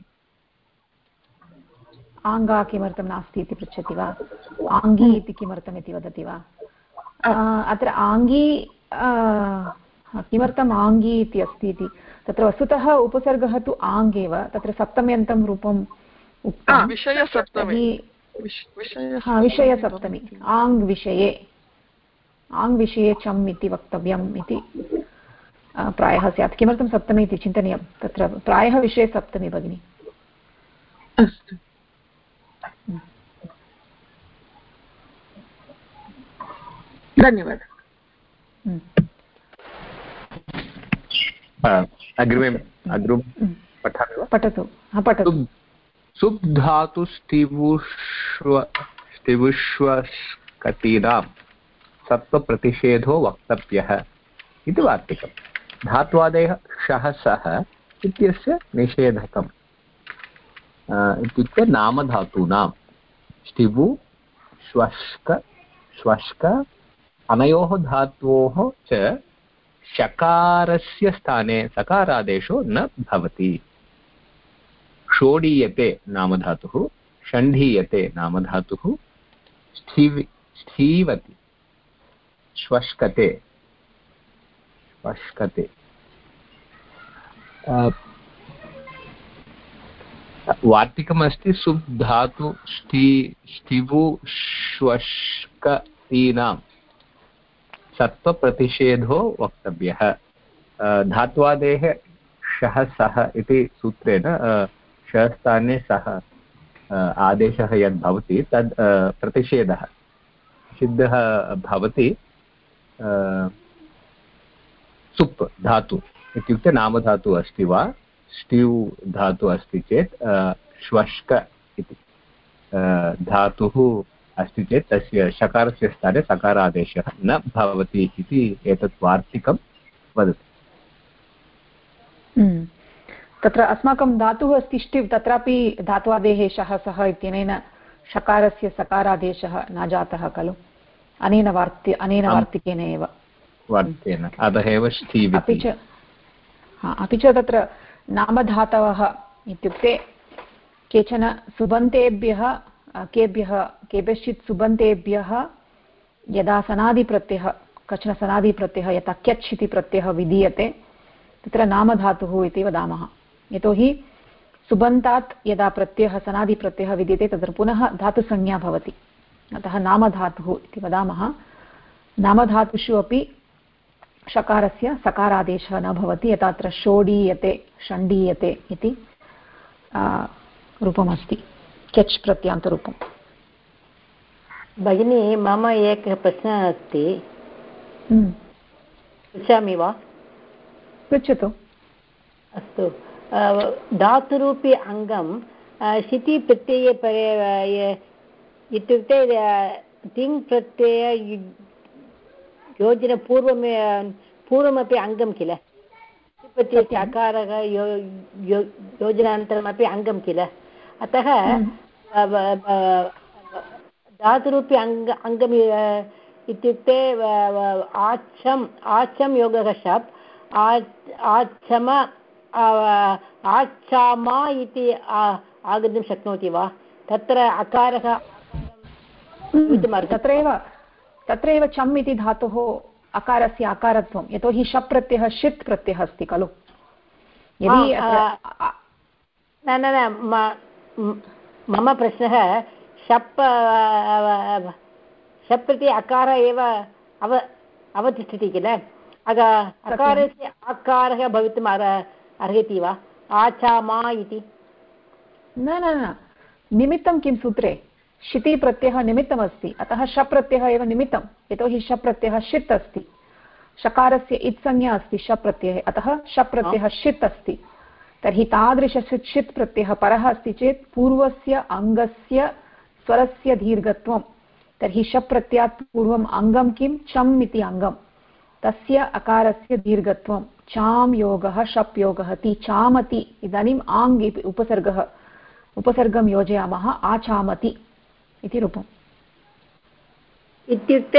आङ्गा किमर्थं नास्ति इति पृच्छति वा? आङ्गी इति किमर्थम् इति वदति वा? अत्र आङ्गी किमर्थम् आङ्गी इति अस्ति इति तत्र वस्तुतः उपसर्गः तु आङ् एव तत्र सप्तम्यन्तं रूपं विषयसप्तमी आङ् विषये आङ् विषये चम् इति वक्तव्यम् इति प्रायः स्यात्। किमर्थं सप्तमी इति चिन्तनीयं, तत्र प्रायः विषये सप्तमी भगिनी। अस्तु, धन्यवादः। अग्रिमं पठामि वा? पठतु। पठतु। सुप् धातु स्टिविष्वस्कटीनां सत्त्वप्रतिषेधो वक्तव्यः इति वार्तिकम्। धात्वादयः शः सः इत्यस्य निषेधकम् इत्युक्ते नामधातूनां स्टिवु श्वष्क श्वष्क अनयोः धातोः च शकारस्य स्थाने सकारादेशो न भवति। षोडीयते नामधातुः, षण्ढीयते नामधातुः, स्थीवति श्वष्कते श्वष्कते वार्तिकमस्ति सुप् धातु स्टिवु श्वष्कतीनां सत्त्वप्रतिषेधो वक्तव्यः। धात्वादेः शः सः इति सूत्रेण शस्थाने सः आदेशः यद् भवति तद् प्रतिषेधः सिद्धः भवति। सुप् धातु इत्युक्ते नामधातु अस्ति वा स्टिव् धातु अस्ति चेत् श्वष्क इति धातुः अस्ति चेत् तस्य शकारस्य स्थाने सकारादेशः न भवति इति एतत् वार्तिकं वदति। तत्र अस्माकं धातुः अस्ति ष्टिव्, तत्रापि धात्वादेः शः सः इत्यनेन शकारस्य सकारादेशः न जातः खलु, अनेन वार्तिकेन एव वार्तिकेन, अतः एव स्टिव्। अपि च तत्र नामधातवः इत्युक्ते केचन सुबन्तेभ्यः केभ्यश्चित् सुबन्तेभ्यः यदा सनादिप्रत्ययः कश्चन सनादिप्रत्ययः यथा क्यच् इति प्रत्ययः विधीयते तत्र नामधातुः इति वदामः। यतोहि सुबन्तात् यदा प्रत्ययः सनादिप्रत्ययः विद्यते तत्र पुनः धातुसंज्ञा भवति, अतः नामधातुः इति वदामः। नामधातुषु अपि शकारस्य सकारादेशः न भवति, यथा अत्र षोडीयते षण्डीयते इति रूपमस्ति, क्यच् प्रत्यान्तरूपम्। भगिनी, मम एकः प्रश्नः अस्ति, पृच्छामि वा? पृच्छतु। अस्तु, धातुरूपी अङ्गं शिति प्रत्यये परे इत्युक्ते तिङ् प्रत्यय योजनपूर्वमपि अङ्गं किल, प्रत्ययस्य अकारः योजनान्तरमपि अङ्गं किल, अतः धातुरूपी अङ्गम् इत्युक्ते आच्छं योगः शप् आच्छम आच्छामा इति आगन्तुं शक्नोति वा? तत्र अकारः तत्रैव चम् इति धातुः अकारस्य अकारत्वं, यतोहि शप् प्रत्ययः षित् प्रत्ययः अस्ति खलु। यदि मम प्रश्नः शप् प्रति अकार एव अवतिष्ठति किल, अकारस्य आकारः भवितुम् अर्हति वा? आचामा इति न, निमित्तं किं सूत्रे शिति प्रत्ययः निमित्तमस्ति, अतः शप् प्रत्ययः एव निमित्तं, यतोहि शप् प्रत्ययः षित् अस्ति, शकारस्य इत्संज्ञा अस्ति शप् प्रत्यये, अतः शप् प्रत्ययः षित् अस्ति। तर्हि तादृशषित् प्रत्ययः परः अस्ति चेत् पूर्वस्य अङ्गस्य स्वरस्य दीर्घत्वं, तर्हि शप् प्रत्ययात् पूर्वम् अङ्गं किं? चम् इति अङ्गं, तस्य अकारस्य दीर्घत्वं चाम् योगः शप् योगः ति चामति। इदानीम् आङ् इति उपसर्गं योजयामः, आचामति इति रूपम्। इत्युक्ते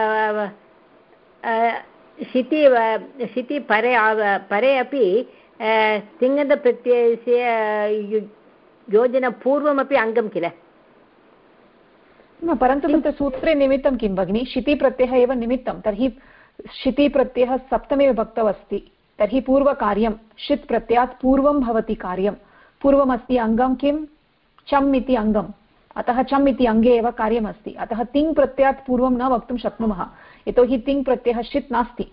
शिति परे अपि तिङन्तप्रत्ययस्य योजनपूर्वमपि अङ्गं किल, परन्तु तत्र सूत्रे निमित्तं किं भगिनि? शिति प्रत्ययः एव निमित्तं, तर्हि शिति प्रत्ययः सप्तमे विभक्तौ अस्ति, तर्हि पूर्वकार्यं षित् प्रत्ययात् पूर्वं भवति कार्यं, पूर्वमस्ति अङ्गं किं? चम् इति अङ्गम्, अतः चम् इति अङ्गे एव कार्यमस्ति, अतः तिङ् प्रत्ययात् पूर्वं न वक्तुं शक्नुमः। यतोहि तिङ् प्रत्ययः षित् नास्ति।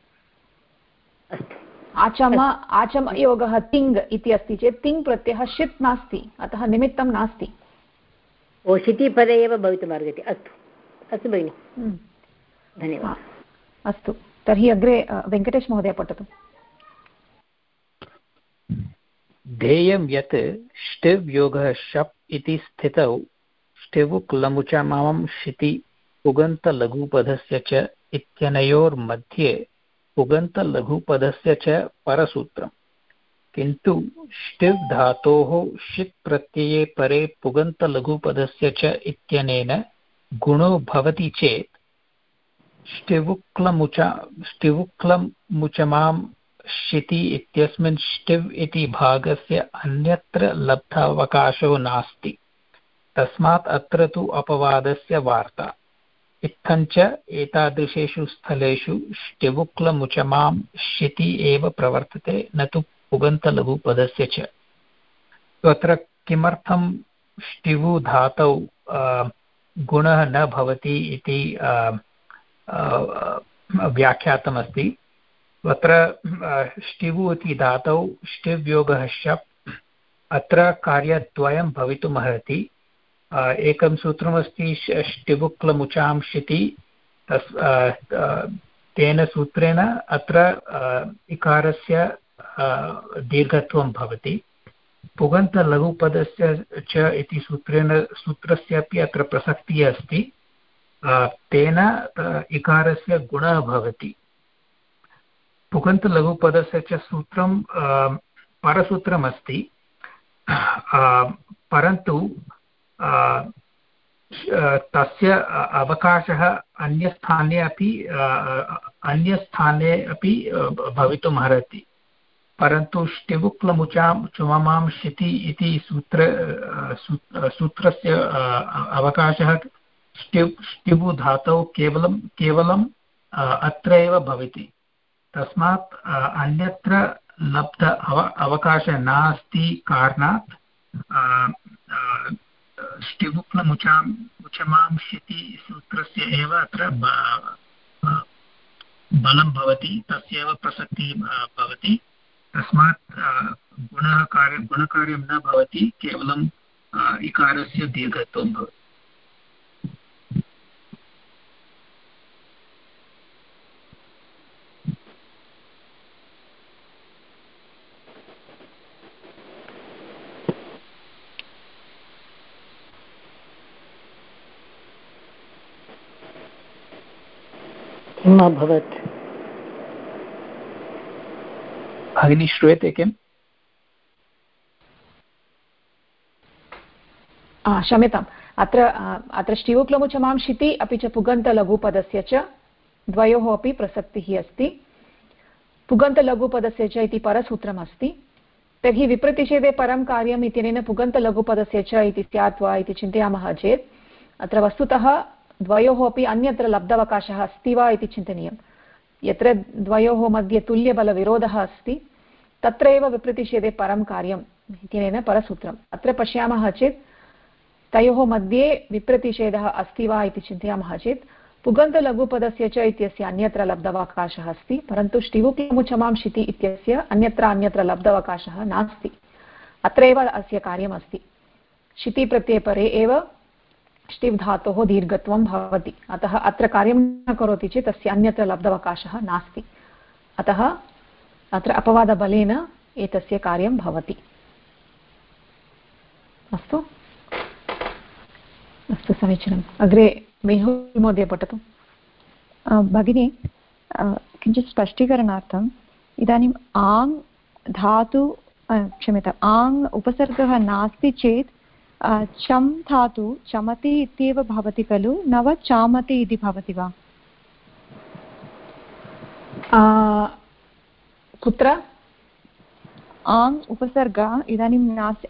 आचमयोगः तिङ् इति अस्ति चेत् तिङ् प्रत्ययः षित् नास्ति, अतः निमित्तं नास्ति। ओ शितिपदे एव भवितुमर्हति। अस्तु अस्तु भगिनि, धन्यवादः। अस्तु, तर्हि अग्रे वेङ्कटेश महोदय पठतु। ध्येयं यत् ष्टिव् योगः शप् इति स्थितौ ष्टिवुक् लमुचमां शिति पुगन्तलघुपदस्य च इत्यनयोर्मध्ये पुगन्तलघुपदस्य च परसूत्रम्। किन्तु ष्टिव् धातोः षित् प्रत्यये परे पुगन्तलघुपदस्य च इत्यनेन गुणो भवति चेत् ष्टिवुक्लमुचमां शिति इत्यस्मिन् ष्टिव् इति भागस्य अन्यत्र लब्धावकाशो नास्ति। तस्मात् अत्र तु अपवादस्य वार्ता। इत्थञ्च एतादृशेषु स्थलेषु ष्टिवुक्लमुचमां शिति एव प्रवर्तते, न तु पुगन्तलघुपदस्य च। अत्र किमर्थं ष्टिवु धातौ गुणः न भवति इति व्याख्यातमस्ति। अत्र ष्टिवु इति धातौ ष्टिव् योगः शप्, अत्र कार्यद्वयं भवितुमर्हति। एकं सूत्रमस्ति ष्टिवुक्लमुचां शिति, तेन सूत्रेण अत्र इकारस्य दीर्घत्वं भवति। पुगन्तलघुपदस्य च इति सूत्रस्यापि अत्र प्रसक्तिः अस्ति, तेन इकारस्य गुणः भवति। पुगन्तलघुपदस्य च सूत्रं परसूत्रमस्ति, परन्तु तस्य अवकाशः अन्यस्थाने अपि भवितुमर्हति। परन्तु ष्टिवुक्लमुचमां शिति इति सूत्रस्य अवकाशः ष्टिवु धातौ केवलम् अत्र एव भवति। तस्मात् अन्यत्र लब्ध अवकाशः नास्ति कारणात् ष्टिवुक्लमुचमां शिति सूत्रस्य एव अत्र बलं भवति, तस्य एव प्रसक्तिः भवति। तस्मात् गुणकार्यं न भवति, केवलम् इकारस्य दीर्घत्वं भवति। किम् अभवत् भगिनी, श्रूयते किम्? क्षम्यताम्, अत्र ष्टिवुक्लमुचमां शिति अपि च पुगन्तलघुपदस्य च द्वयोः अपि प्रसक्तिः अस्ति। पुगन्तलघुपदस्य च इति परसूत्रमस्ति। तर्हि विप्रतिषेधे परं कार्यम् इत्यनेन पुगन्तलघुपदस्य च इति स्यात् वा इति चिन्तयामः चेत् अत्र वस्तुतः द्वयोः अपि अन्यत्र लब्धावकाशः अस्ति वा इति चिन्तनीयं। यत्र द्वयोः मध्ये तुल्यबलविरोधः अस्ति तत्र एव विप्रतिषेधे परं कार्यम् इत्यनेन परसूत्रम्। अत्र पश्यामः चेत् तयोः मध्ये विप्रतिषेधः अस्ति वा इति चिन्तयामः चेत् पुगन्तलघुपदस्य च इत्यस्य अन्यत्र लब्धावकाशः अस्ति, परन्तु ष्टिवुक्लमुचमां शिति इत्यस्य अन्यत्र लब्धावकाशः नास्ति। अत्र एव अस्य कार्यमस्ति। शिति प्रत्यये परे एव ष्टिव् धातोः दीर्घत्वं भवति, अतः अत्र कार्यं न करोति चेत् तस्य अन्यत्र लब्धावकाशः नास्ति। अतः अत्र अपवादबलेन एतस्य कार्यं भवति। अस्तु अस्तु, समीचीनम्। अग्रे मेहुल् महोदय पठतु। भगिनी, किञ्चित् स्पष्टीकरणार्थम् इदानीम् आङ् धातु क्षम्यताम् आङ् उपसर्गः नास्ति चेत् चम् धातु चमति इत्येव भवति खलु, न वा चामति इति भवति वा? कुत्र आङ् उपसर्ग इदानीं नास्ति,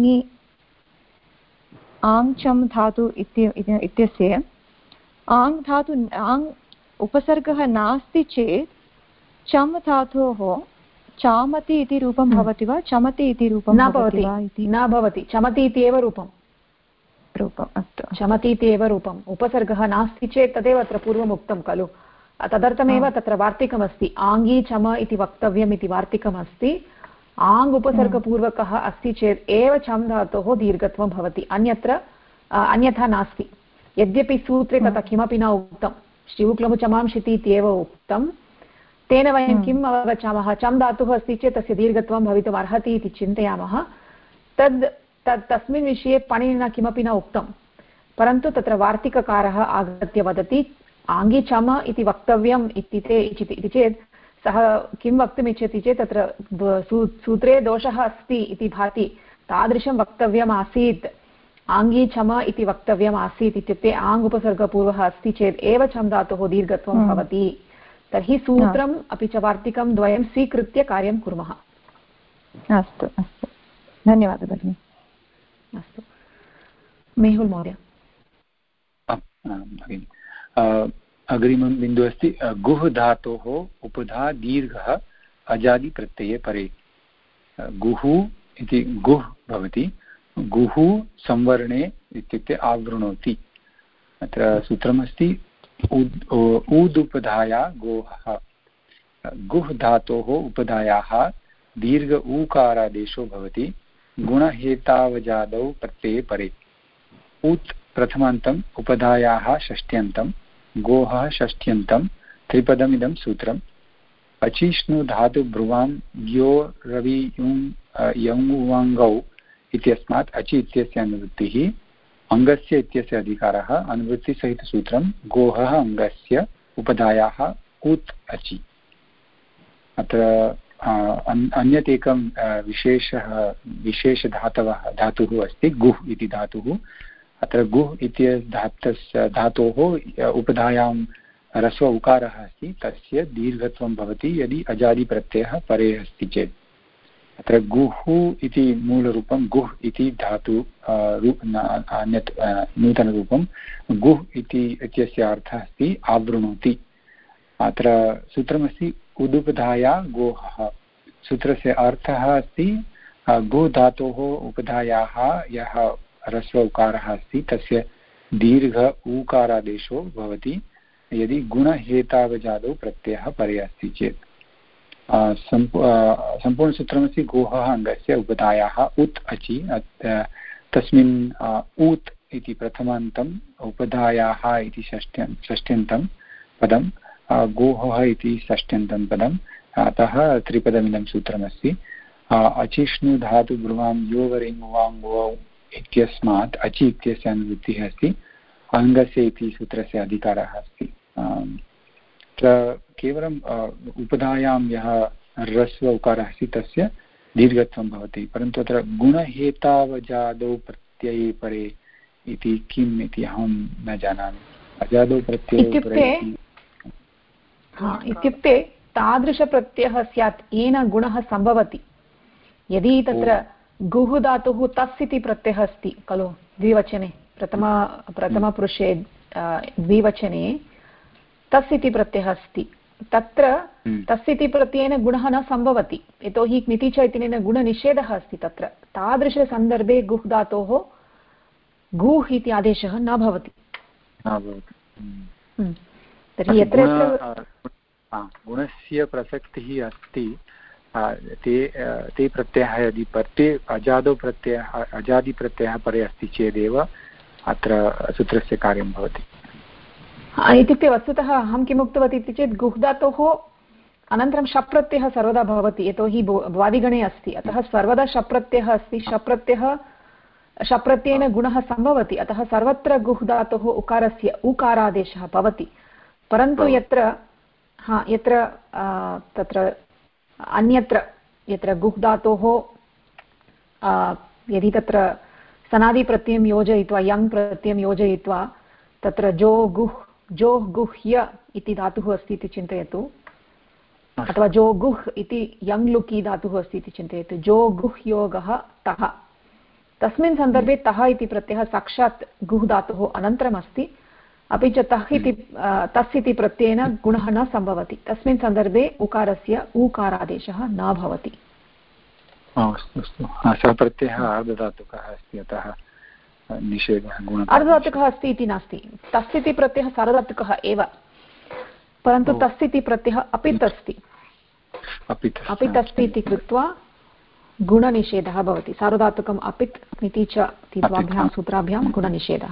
आङ् चम् धातु इत्यस्य आङ् धातु आङ् उपसर्गः नास्ति चेत् चम् धातोः चामति इति रूपं भवति वा, चमति इति रूपं न भवति? न भवति, चमति इति एव रूपम्। अस्तु, चमति इति एव रूपम्। उपसर्गः नास्ति चेत् तदेव अत्र पूर्वम् उक्तं खलु, तदर्थमेव तत्र वार्तिकमस्ति आङ्गी चम इति वक्तव्यम् इति वार्तिकमस्ति आङ् उपसर्गपूर्वकः अस्ति चेत् एव चम् धातोः दीर्घत्वं भवति अन्यथा नास्ति यद्यपि सूत्रे तथा किमपि न उक्तं शिवक्लमुचमांशिति इत्येव उक्तं तेन वयं किम् अवगच्छामः चम् धातुः अस्ति चेत् तस्य दीर्घत्वं भवितुम् अर्हति इति चिन्तयामः तस्मिन् विषये पाणिनिना किमपि न उक्तं परन्तु तत्र वार्तिककारः आगत्य वदति आङ्गी चम इति वक्तव्यम् इति चेत् सः किं वक्तुम् इच्छति चेत् तत्र सूत्रे दोषः अस्ति इति भाति तादृशं वक्तव्यम् आसीत् आङ्गी चम इति वक्तव्यम् आसीत् इत्युक्ते आङ् उपसर्गपूर्वः अस्ति चेत् एव चम् धातोः दीर्घत्वं भवति तर्हि सूत्रम् अपि च वार्तिकं द्वयं स्वीकृत्य कार्यं कुर्मः। अस्तु अस्तु धन्यवादः भगिनि। अस्तु मेहुल् महोदय। भगिनि अग्रिमं बिन्दुः अस्ति गुह् धातोः उपधा दीर्घः अजादिप्रत्यये परे गुह् इति गुह् भवति गुह् संवर्णे इत्युक्ते आवृणोति अत्र सूत्रमस्ति ऊदुपधाया गोः गुह् धातोः उपधायाः दीर्घ ऊकारादेशो भवति गुणहेतावजादौ प्रत्यये परे उत् प्रथमान्तम् उपधायाः षष्ट्यन्तं गोः षष्ट्यन्तं त्रिपदमिदं सूत्रम् अचिष्णु धातु ब्रुवां यो रवि यङ्गौ इत्यस्मात् अचि इत्यस्य अनुवृत्तिः अङ्गस्य इत्यस्य अधिकारः अनुवृत्तिसहितसूत्रं गोः अङ्गस्य उपधायाः उत् अचि अत्र अन्यत् एकं विशेषधातुः अस्ति गुह् इति धातुः अत्र गुह् इति धातोः उपधायां ह्रस्व उकारः अस्ति तस्य दीर्घत्वं भवति यदि अजादिप्रत्ययः परे अस्ति चेत् अत्र गुह् इति मूलरूपं गुह् इति धातु अन्यत् नूतनरूपं गुह् इत्यस्य अर्थः अस्ति आवृणोति अत्र सूत्रमस्ति उदुपधाया गोः सूत्रस्य अर्थः अस्ति गुह् धातोः उपधायाः यः ह्रस्व उकारः अस्ति तस्य दीर्घ ऊकारादेशो भवति यदि गुणहेतावजादौ प्रत्ययः परे अस्ति चेत् सम्पूर्णसूत्रमस्ति गोः अङ्गस्य उपधायाः उत् अचि तस्मिन् ऊत् इति प्रथमान्तम् उपधायाः इति षष्ट्यन्तं पदं गोः इति षष्ट्यन्तं पदम् अतः त्रिपदमिदं सूत्रमस्ति अचिष्णु धातु ब्रुवां योवरिङ्वाङ्गौ इत्यस्मात् अचि इत्यस्य अनुवृत्तिः अस्ति अङ्गस्य इति सूत्रस्य अधिकारः अस्ति केवलम् उपधायां यः ह्रस्व उकारः अस्ति तस्य दीर्घत्वं भवति परन्तु अत्र गुणहेतावजादौ प्रत्यये परे इति किम् इति अहं न जानामि अजादौ प्रत्यये इत्युक्ते तादृशप्रत्ययः स्यात् येन गुणः सम्भवति यदि तत्र गुह् धातुः तस् इति प्रत्ययः अस्ति खलु द्विवचने प्रथमपुरुषे द्विवचने तस् इति प्रत्ययः अस्ति तत्र तस् इति प्रत्ययेन गुणः न सम्भवति यतोहि क्निति च इत्यनेन गुणनिषेधः अस्ति तत्र तादृशसन्दर्भे गुह् धातोः गुह् इति आदेशः न भवति तर्हि यत्र गुणस्य प्रसक्तिः अस्ति ते प्रत्ययः यदि अजादिप्रत्ययः परे अस्ति चेदेव अत्र सूत्रस्य कार्यं भवति इत्युक्ते वस्तुतः अहं किम् उक्तवती इति चेत् गुह् धातोः अनन्तरं शप् प्रत्ययः सर्वदा भवति यतोहि भ्वादिगणे अस्ति अतः सर्वदा शप् प्रत्ययः अस्ति शप् प्रत्ययेन गुणः सम्भवति अतः सर्वत्र गुह् धातोः उकारस्य ऊकारादेशः भवति परन्तु यत्र तत्र अन्यत्र यत्र गुह् धातोः यदि तत्र सनादिप्रत्ययं योजयित्वा यङ् प्रत्ययं योजयित्वा तत्र जो गुह्य इति धातुः अस्ति इति चिन्तयतु अथवा जो गुह् इति यङ् लुकि धातुः अस्ति इति चिन्तयतु जो गुह्योगः तः तस्मिन् सन्दर्भे तः इति प्रत्ययः साक्षात् गुह् धातुः अनन्तरम् अस्ति अपि च तस् इति प्रत्ययेन गुणः न सम्भवति तस्मिन् सन्दर्भे उकारस्य ऊकारादेशः न भवति सः प्रत्ययः अर्धधातुकः अस्ति अतः निषेधः अर्धधातुकः अस्ति इति नास्ति तस् इति प्रत्ययः सार्वधातुकः एव परन्तु तस् इति प्रत्ययः अपित् अस्ति, अपित् अस्ति इति कृत्वा गुणनिषेधः भवति। सार्वधातुकम् अपित् इति च द्वाभ्यां सूत्राभ्यां गुणनिषेधः।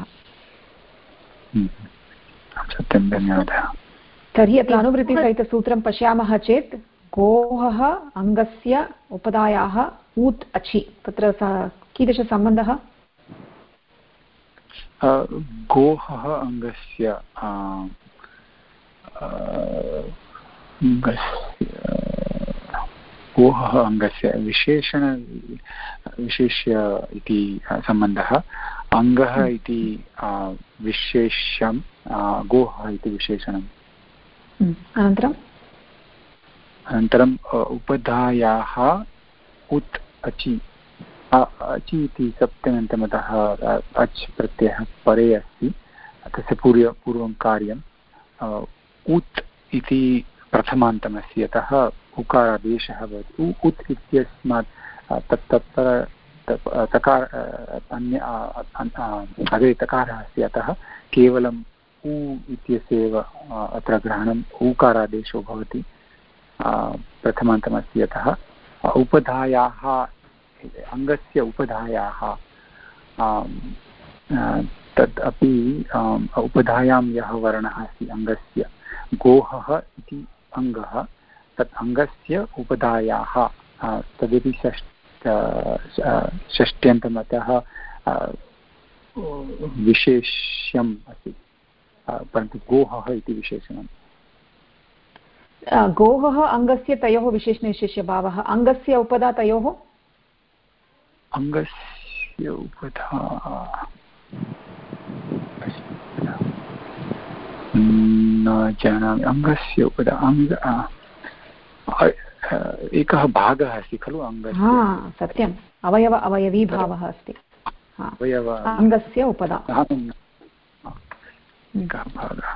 सत्यं, धन्यवादः। तर्हि अत्र अनुवृत्तिसहितसूत्रं पश्यामः चेत् गोः अङ्गस्य उपधायाः ऊत् अचि, तत्र कीदृशसम्बन्धः? गोः अङ्गस्य गोः अङ्गस्य विशेष्य इति सम्बन्धः, अङ्गः इति विशेष्यं, गोः इति विशेषणम्। अनन्तरम् उपधायाः उत् अचि, अचि इति सप्तम्यन्तमतः अच् प्रत्ययः परे अस्ति, तस्य पूर्वं कार्यम्। उत् इति प्रथमान्तमस्ति, अतः उकारादेशः भवति। उत् इत्यस्मात् तकार अन्य अग्रे तकारः अस्ति, अतः केवलम् उ इत्यस्य एव अत्र ग्रहणम्, ऊकारादेशो भवति। प्रथमान्तमस्ति, अतः उपधायाः, अङ्गस्य उपधायाः तद् अपि उपधायां यः वर्णः अस्ति अङ्गस्य, गोः इति अङ्गः, तत् अङ्गस्य उपधायाः तदपि षष्ट्यन्तमतः विशेष्यम् अस्ति, परन्तु गोः इति विशेषणम्। गोः अङ्गस्य तयोः विशेषणविशेष्यभावः, अङ्गस्य उपधा तयोः, अङ्गस्य उपधा न जानामि। अङ्गस्य उपधा एकः भागः अस्ति खलु अङ्गस्य? सत्यम्, अवयव अवयवीभावः अस्ति अङ्गस्य उपधा, एकः भागः।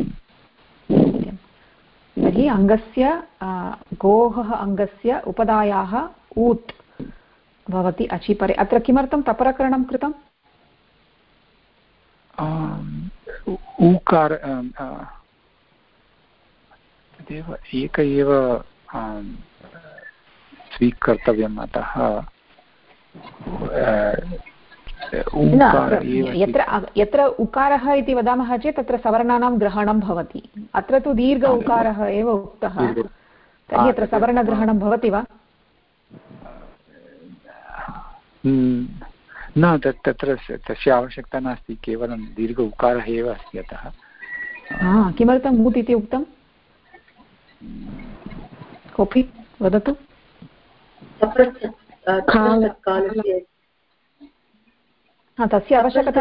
तर्हि अङ्गस्य गोः अङ्गस्य उपधायाः ऊत् भवति अचिपरे। अत्र किमर्थं तपरकरणं कृतम्? ऊकार तदेव एक एव स्वीकर्तव्यम्, अतः यत्र उकारः इति वदामः चेत् तत्र सवर्णानां ग्रहणं भवति। अत्र तु दीर्घ उकारः एव उक्तः, तर्हि अत्र सवर्णग्रहणं भवति वा? न, तत्र तस्य आवश्यकता नास्ति, केवलं दीर्घ उकारः एव अस्ति, अतः। किमर्थं मूत् इति उक्तं? कोऽपि वदतु। तस्य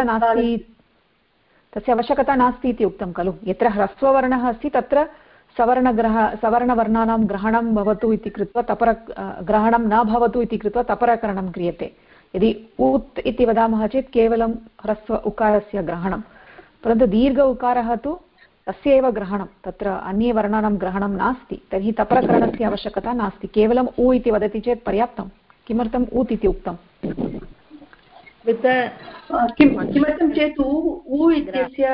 आवश्यकता नास्ति इति उक्तं खलु। यत्र ह्रस्ववर्णः अस्ति तत्र सवर्णवर्णानां ग्रहणं भवतु इति कृत्वा ग्रहणं न भवतु इति कृत्वा तपरकरणं क्रियते। यदि ऊत् इति वदामः चेत् केवलं ह्रस्व उकारस्य ग्रहणं, परन्तु दीर्घ उकारः तु तस्य एव ग्रहणं, तत्र अन्ये वर्णानां ग्रहणं नास्ति, तर्हि तपरकरणस्य आवश्यकता नास्ति, केवलम् उ इति वदति चेत् पर्याप्तं। किमर्थम् ऊत् इति उक्तम्? किमर्थं चेत् उ इत्यस्य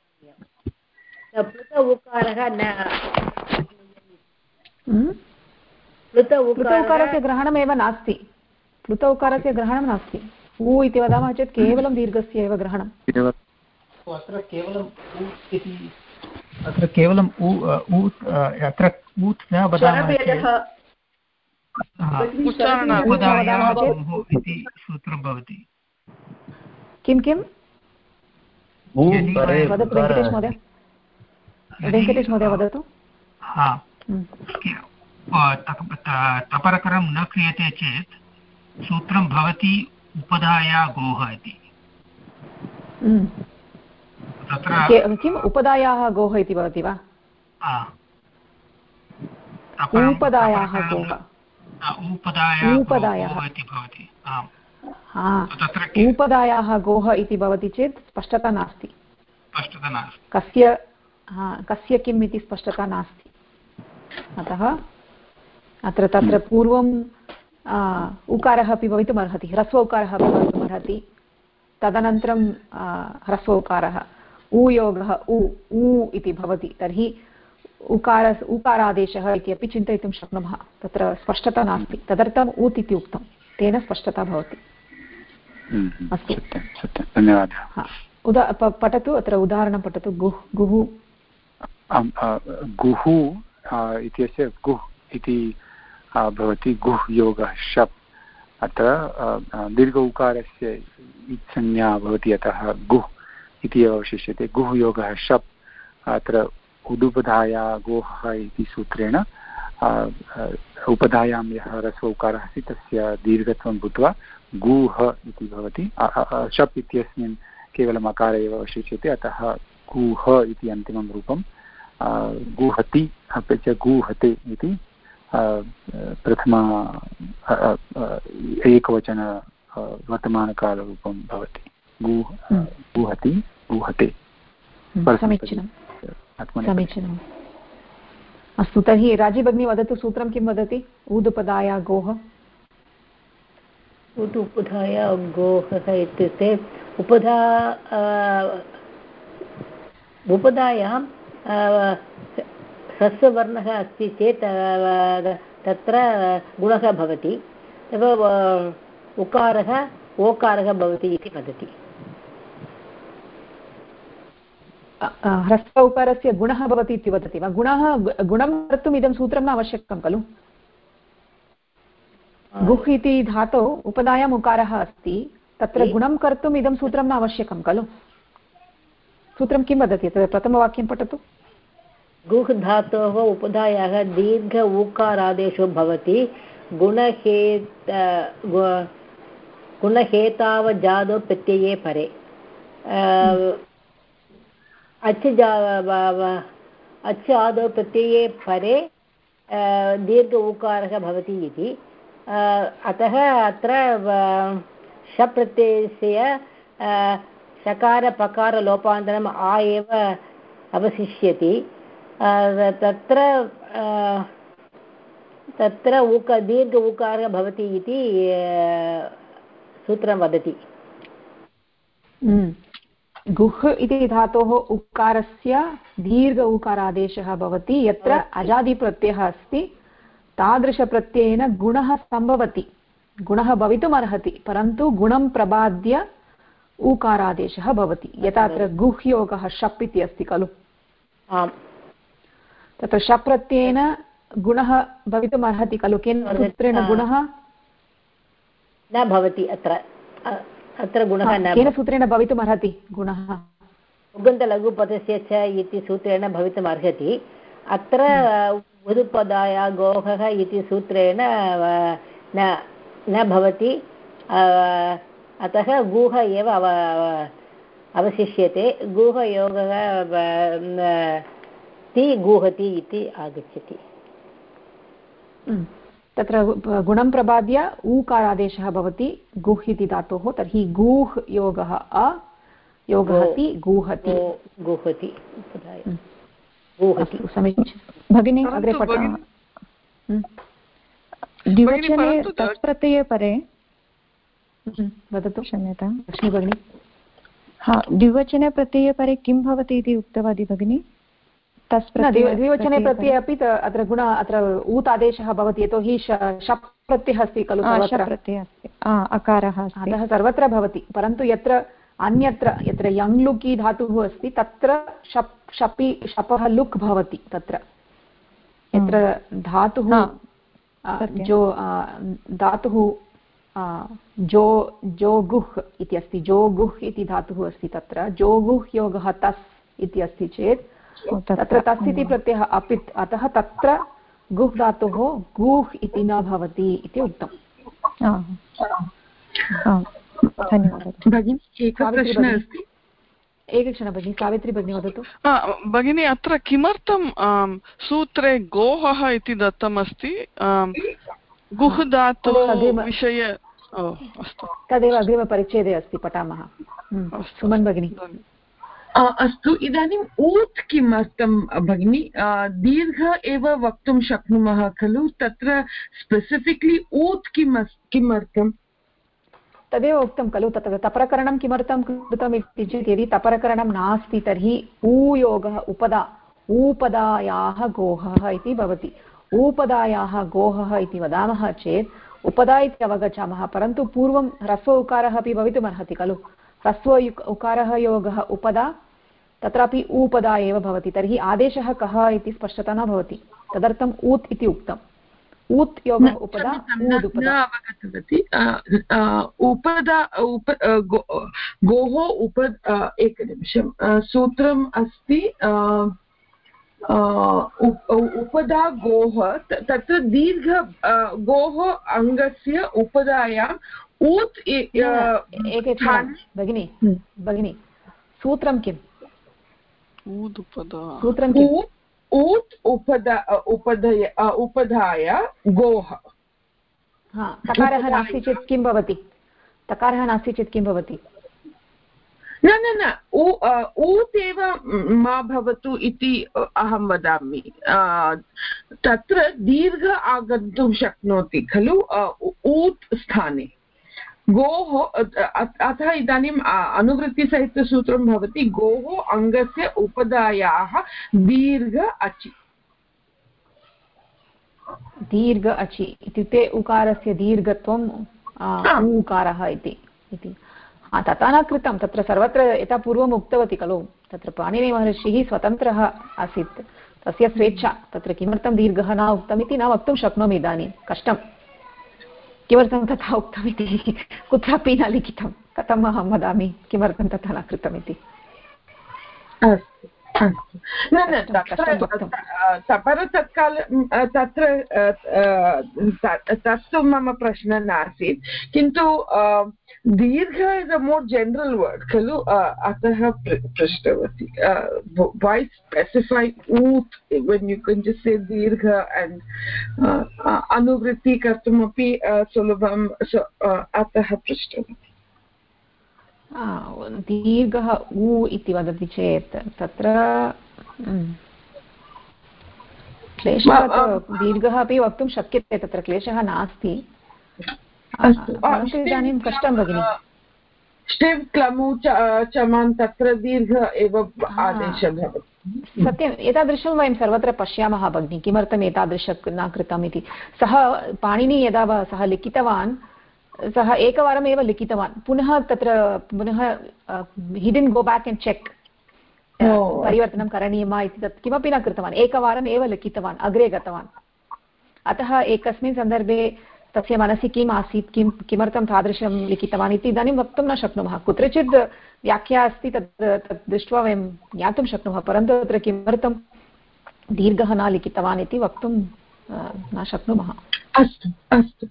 प्लुत उकारस्य ग्रहणमेव नास्ति, प्लुत उकारस्य ग्रहणं नास्ति। उ इति वदामः चेत् केवलं दीर्घस्य एव ग्रहणम्। अत्र केवलं अत्र ऊत् न वदामः इति सूत्रं भवति। किं वदतु वेङ्कटेश महोदय वदतु। तपरकरणं न क्रियते चेत् सूत्रं भवति उपधाया गोः इति। किम् उपधायाः गोः इति भवति वा? उपधायाः गोः, उपधायाः गोः इति भवति चेत् स्पष्टता नास्ति, कस्य किम् इति स्पष्टता नास्ति। अतः अत्र तत्र पूर्वं उकारः अपि भवितुम् अर्हति, ह्रस्व उकारः अपि भवितुम् अर्हति, तदनन्तरं ह्रस्व उकारः, ऊयोगः उ इति भवति। तर्हि उकारादेशः इत्यपि चिन्तयितुं शक्नुमः तत्र स्पष्टता नास्ति तदर्थम् ऊत् इति उक्तं तेन स्पष्टता भवति अस्तु धन्यवादः पठतु अत्र उदाहरणं पठतु गुः गुः इत्यस्य गुः इति भवति गुः योगः शप् अत्र दीर्घ उकारस्य संज्ञा भवति अतः गुः इति एव अवशिष्यते गुः योगः शप् अत्र उदुपधाया गोः इति सूत्रेण उपधायां यः ह्रस्व उकारः अस्ति तस्य दीर्घत्वं भूत्वा गूह इति भवति शप् इत्यस्मिन् केवलम् अकार एव अवशिष्यते अतः गूह इति अन्तिमं रूपं गुहति अपि च गूहते इति प्रथम एकवचन वर्तमानकालरूपं भवति गुहति गुहते समीचीनं समीचीनम् अस्तु तर्हि राजी भगिनी वदतु सूत्रं किं वदति ऊदुपदाया गोः ऊदुपदाया गोः इत्युक्ते उपधायां ह्रस्ववर्णः अस्ति चेत् तत्र गुणः भवति उकारः ओकारः भवति इति वदति ह्रस्व उकारस्य गुणः भवति इति वदति वा गुणं कर्तुम् इदं सूत्रं न आवश्यकं खलु गुह् इति धातौ उपधायाम् उकारः अस्ति तत्र गुणं कर्तुम् इदं सूत्रं न आवश्यकं खलु सूत्रं किं वदति तत् प्रथमवाक्यं पठतु गुह् धातोः उपधायाः दीर्घ ऊकारादेशो भवति गुणहेतावजादौ प्रत्यये परे अच् आदौ प्रत्यये परे दीर्घ उकारः भवति इति अतः अत्र शप् प्रत्ययस्य शकारपकारलोपान्तरम् आ एव अवशिष्यति तत्र दीर्घ उकारः भवति इति सूत्रं वदति गुह् इति धातोः उकारस्य दीर्घ उकारादेशः भवति यत्र अजादिप्रत्ययः अस्ति तादृशप्रत्ययेन गुणः सम्भवति गुणः भवितुम् अर्हति परन्तु गुणं प्रबाद्य ऊकारादेशः भवति यथा अत्र गुह् योगः शप् इति अस्ति खलु तत्र शप् प्रत्ययेन गुणः भवितुम् अर्हति खलु केन सूत्रेण गुणः न भवति अत्र गुणः न केन सूत्रेण भवितुम् अर्हति गुणः उगन्तलघुपदस्य च इति सूत्रेण भवितुम् अर्हति अत्र उदुपदाया गोहः इति सूत्रेण न भवति अतः गुह एव अवशिष्यते गुहयोगः ति गुहति इति आगच्छति तत्र गुणं प्रबाद्य ऊकारादेशः भवति गुह् इति धातोः तर्हि गूह् योगः अ योगः ति गूहति गुहति समीचीनं भगिनी अग्रे पठामः द्विवचने तस् प्रत्यये परे वदतु क्षम्यतां लक्ष्मी भगिनी द्विवचने प्रत्यये परे किं भवति इति उक्तवती भगिनी द्विवचने प्रत्यये अपि अत्र गुण अत्र ऊत् आदेशः भवति यतोहि शप् प्रत्ययः अस्ति खलु अकारः अतः सर्वत्र भवति परन्तु यत्र अन्यत्र यत्र यङ्लुकि धातुः अस्ति तत्र शपः लुक् भवति तत्र यत्र धातुः जोगुह् इति अस्ति जोगुह् इति धातुः अस्ति तत्र जोगुह् योगः तस् इति अस्ति चेत् तत्र तस् इति प्रत्ययः अपित् अतः तत्र गुह् धातुः गूह् इति न भवति इति उक्तम् धन्यवादः भगिनी एकः प्रश्नः अस्ति एकक्षणं भगिनी सावित्री भगिनी वदतु भगिनी अत्र किमर्थं सूत्रे गोहः इति दत्तमस्ति गुह् धातु विषये अस्तु तदेव अग्रिमपरिच्छेदे अस्ति पठामः सुमन् भगिनी अस्तु इदानीम् ऊत् किमर्थं भगिनी दीर्घ एव वक्तुं शक्नुमः खलु तत्र स्पेसिफिक्लि ऊत् किमर्थं तदेव उक्तं खलु तत्र तपरकरणं किमर्थं कृतम् इति चेत् यदि तपरकरणं नास्ति तर्हि ऊयोगः उपदा ऊपदायाः गोहः इति भवति। ऊपदायाः गोहः इति वदामः चेत् उपदा इति अवगच्छामः, परन्तु पूर्वं ह्रस्व उकारः अपि भवितुमर्हति खलु। ह्रस्व उकारः योगः उपदा, तत्रापि ऊपदा एव भवति। तर्हि आदेशः कः इति स्पष्टता न भवति, तदर्थम् ऊत् इति उक्तम्। ऊत् योगः उपदा, ऊद् उपदा। अवगतवती। उपदा गोः एकनिमिषं सूत्रम् अस्ति। उपदा गोः, तत्र दीर्घ गोः अङ्गस्य उपदायाम् ऊत् भगिनी भगिनी सूत्रं किम्? सूत्रं किम्? ऊत् उपधाय गोः। तकारः नास्ति चेत् किं भवति? तकारः नास्ति चेत् किं भवति? न न न ऊत् एव मा भवतु इति अहं वदामि। तत्र दीर्घ आगन्तुं शक्नोति खलु ऊत् स्थाने गोः। अतः इदानीम् अनुवृत्तिसहितसूत्रं भवति गोः अङ्गस्य उपधायाः दीर्घ अचि। दीर्घ अचि इत्युक्ते उकारस्य दीर्घत्वम् ऊकारः इति। तथा न कृतं, तत्र सर्वत्र यथा पूर्वम् उक्तवती खलु, तत्र पाणिनिमहर्षिः स्वतन्त्रः आसीत्, तस्य स्वेच्छा। तत्र किमर्थं दीर्घः न उक्तम् इति न वक्तुं शक्नोमि इदानीं, कष्टं। किमर्थं तथा उक्तमिति कुत्रापि न लिखितं, कथम् अहं वदामि किमर्थं तथा न कृतमिति। न न तत्काल तत्र तत्तु मम प्रश्नः नासीत्, किन्तु दीर्घ is a more general word खलु, अतः पृष्टवती। वै स्पेसिफै ऊत् when you can just say दीर्घ and अनुवृत्ति कर्तुमपि सुलभं, अतः पृष्टवती। दीर्घः ऊ इति वदति चेत् तत्र क्लेशः, दीर्घः अपि वक्तुं शक्यते, तत्र क्लेशः नास्ति, परन्तु इदानीं कष्टं भगिनि। ष्टिव् क्लमु चमान् तत्र दीर्घ एव आदेशः भवति। सत्यम्, एतादृशं वयं सर्वत्र पश्यामः भगिनि। किमर्थम् एतादृशं न कृतम् इति, सः पाणिनि यदा सः लिखितवान्, सः एकवारमेव लिखितवान्, पुनः तत्र he didn't go back and check परिवर्तनं करणीयं इति तत् किमपि न कृतवान्, एकवारम् एव लिखितवान्, अग्रे गतवान्। अतः एकस्मिन् सन्दर्भे तस्य मनसि किम् आसीत्, किमर्थं तादृशं लिखितवान् इति इदानीं वक्तुं न शक्नुमः। कुत्रचित् व्याख्या अस्ति, तत् दृष्ट्वा वयं ज्ञातुं शक्नुमः, परन्तु तत्र किमर्थं दीर्घः न लिखितवान् इति वक्तुं न शक्नुमः। अस्तु अस्तु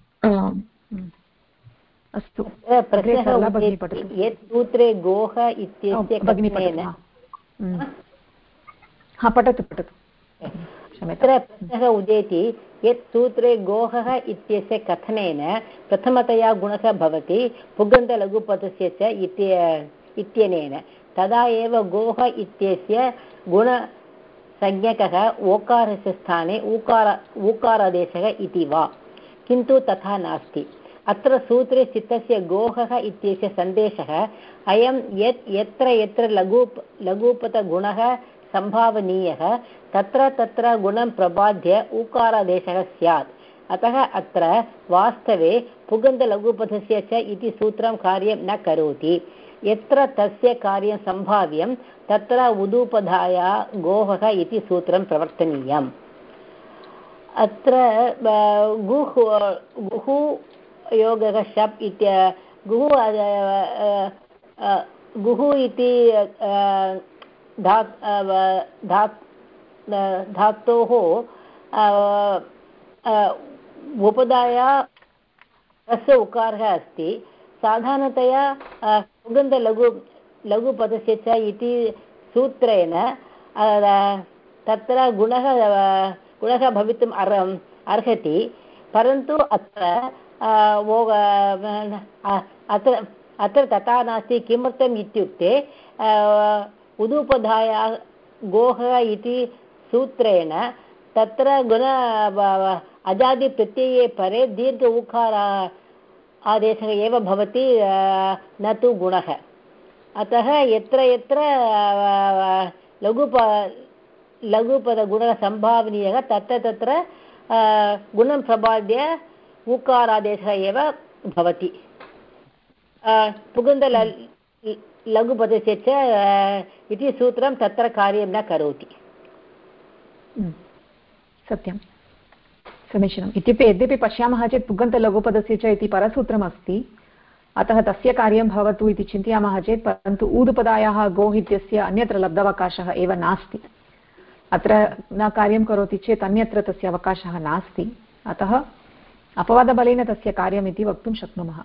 अस्तु, यत् सूत्रे गोः इत्यस्य पठतु। अत्र प्रश्नः उदेति, यत् सूत्रे गोः इत्यस्य कथनेन प्रथमतया गुणः भवति पुगन्तलघुपदस्य च इत्यनेन, तदा एव गोः इत्यस्य गुणसंज्ञकः ओकारस्य स्थाने ऊकारादेशः इति वा? किन्तु तथा नास्ति। अत्र सूत्रे स्थितस्य गोः इत्यस्य सन्देशः अयं यत् यत्र यत्र लघुपदगुणः सम्भावनीयः तत्र तत्र गुणं प्रबाध्य ऊकारादेशः स्यात्। अतः अत्र वास्तवे पुगन्तलघुपदस्य च इति सूत्रं कार्यं न करोति। यत्र तस्य कार्यं सम्भाव्यं तत्र उदूपधाया गोः इति सूत्रं प्रवर्तनीयम्। अत्र गुः योगः शप् इति गुः इति धातोः उपधाया तस्य उकारः अस्ति। साधारणतया पुगन्तलघुपदस्य च इति सूत्रेण तत्र गुणः भवितुम् अर्हति, परन्तु अत्र तथा नास्ति। किमर्थम् इत्युक्ते उदुपधाया गोः इति सूत्रेण तत्र गुण अजादिप्रत्यये परे दीर्घ उकार आदेशः एव भवति, न तु गुणः। अतः यत्र यत्र लघुपदगुणसम्भावनीयः तत्र तत्र गुणं प्रबाद्य ऊकारादेशः एव भवति। पुगन्ध लघुपदस्य च इति सूत्रं तत्र कार्यं न करोति। सत्यं, समीचीनम्। इत्युक्ते यद्यपि पश्यामः चेत् पुगन्तलघुपदस्य च इति परसूत्रमस्ति, अतः तस्य कार्यं भवतु इति चिन्तयामः चेत्, परन्तु ऊदुपदायाः गोः इत्यस्य अन्यत्र लब्धावकाशः एव नास्ति। अत्र न कार्यं करोति चेत् अन्यत्र तस्य अवकाशः नास्ति, अतः अपवादबलेन तस्य कार्यम् इति वक्तुं शक्नुमः।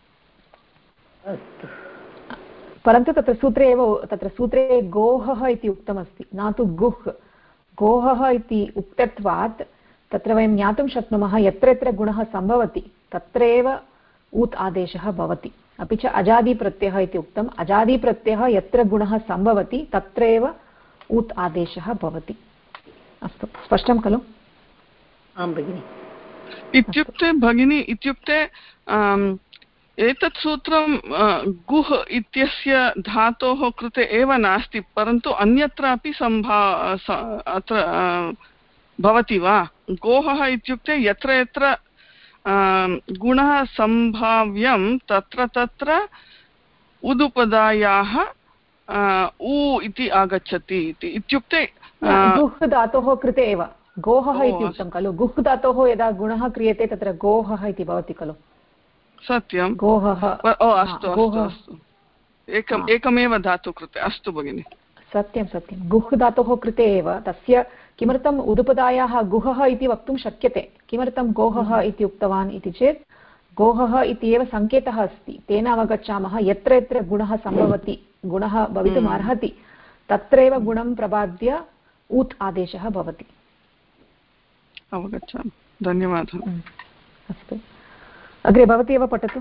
परन्तु तत्र सूत्रे गोहः इति उक्तमस्ति, न तु गुह्। गोहः इति उक्तत्वात् तत्र वयं ज्ञातुं शक्नुमः यत्र यत्र गुणः सम्भवति तत्रैव ऊत् आदेशः भवति। अपि च अजादिप्रत्ययः इति उक्तम्, अजादिप्रत्ययः यत्र गुणः सम्भवति तत्रैव ऊत् आदेशः भवति। अस्तु, स्पष्टं खलु? आं भगिनि। इत्युक्ते भगिनी, इत्युक्ते एतत् सूत्रं गुह् इत्यस्य धातोः कृते एव नास्ति, परन्तु अन्यत्रापि अत्र भवति वा? गोहः इत्युक्ते यत्र यत्र गुणः सम्भाव्यं तत्र तत्र उदुपदायाः उ इति आगच्छति इत्युक्ते गुह् धातोः कृते एव गोहः इति उक्तं खलु। गुह् धातोः यदा गुणः क्रियते तत्र गोहः इति भवति खलु। सत्यं, गोहः। अस्तु अस्तु, एकमेव धातु कृते। अस्तु भगिनि, सत्यं सत्यं। गुह् धातोः कृते एव तस्य किमर्थम् उदुपदायाः गुहः इति वक्तुं शक्यते। किमर्थं गोहः इति उक्तवान् इति चेत् गोहः इति एव सङ्केतः अस्ति, तेन अवगच्छामः यत्र यत्र गुणः सम्भवति, गुणः भवितुम् अर्हति तत्रैव गुणं प्रबाद्य ऊत् आदेशः भवति। अवगच्छामि, धन्यवादः। अस्तु, अग्रे भवती एव पठतु।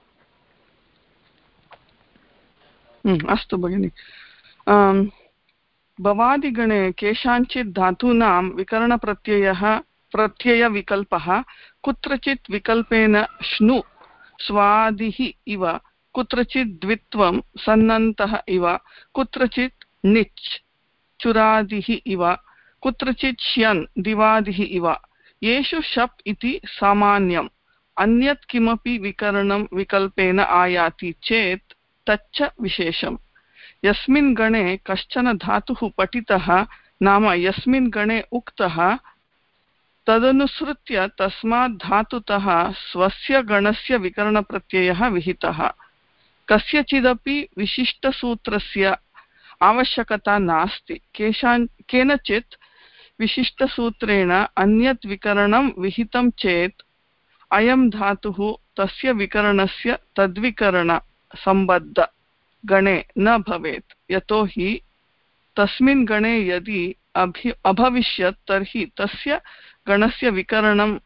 अस्तु भगिनि। भवादिगणे केषाञ्चित् धातूनां प्रत्ययविकल्पः कुत्रचित् विकल्पेन श्नु स्वादिः इव, कुत्रचित् द्वित्वं सन्नन्तः इव, कुत्रचित् निच् चुरादिः इव, कुत्रचित् श्यन् दिवादिः इव, येषु शप् इति सामान्यम्, अन्यत् किमपि विकरणं विकल्पेन आयाति चेत् तच्च विशेषम्। यस्मिन् गणे कश्चन धातुः पठितः नाम यस्मिन् गणे उक्तः तदनुसृत्य तस्मात् धातुतः स्वस्य गणस्य विकरणप्रत्ययः विहितः। कस्यचिदपि विशिष्टसूत्रस्य आवश्यकता नास्ति। केनचित् विशिष्टसूत्रेण अन्यत् विकरणं विहितं चेत् अयं धातुः तस्य विकरणस्य तद्विकरणसम्बद्ध गणे न भवेत्, यतोहि तस्मिन् गणे यदि अभविष्यत् तर्हि तस्य गणस्य विकरणं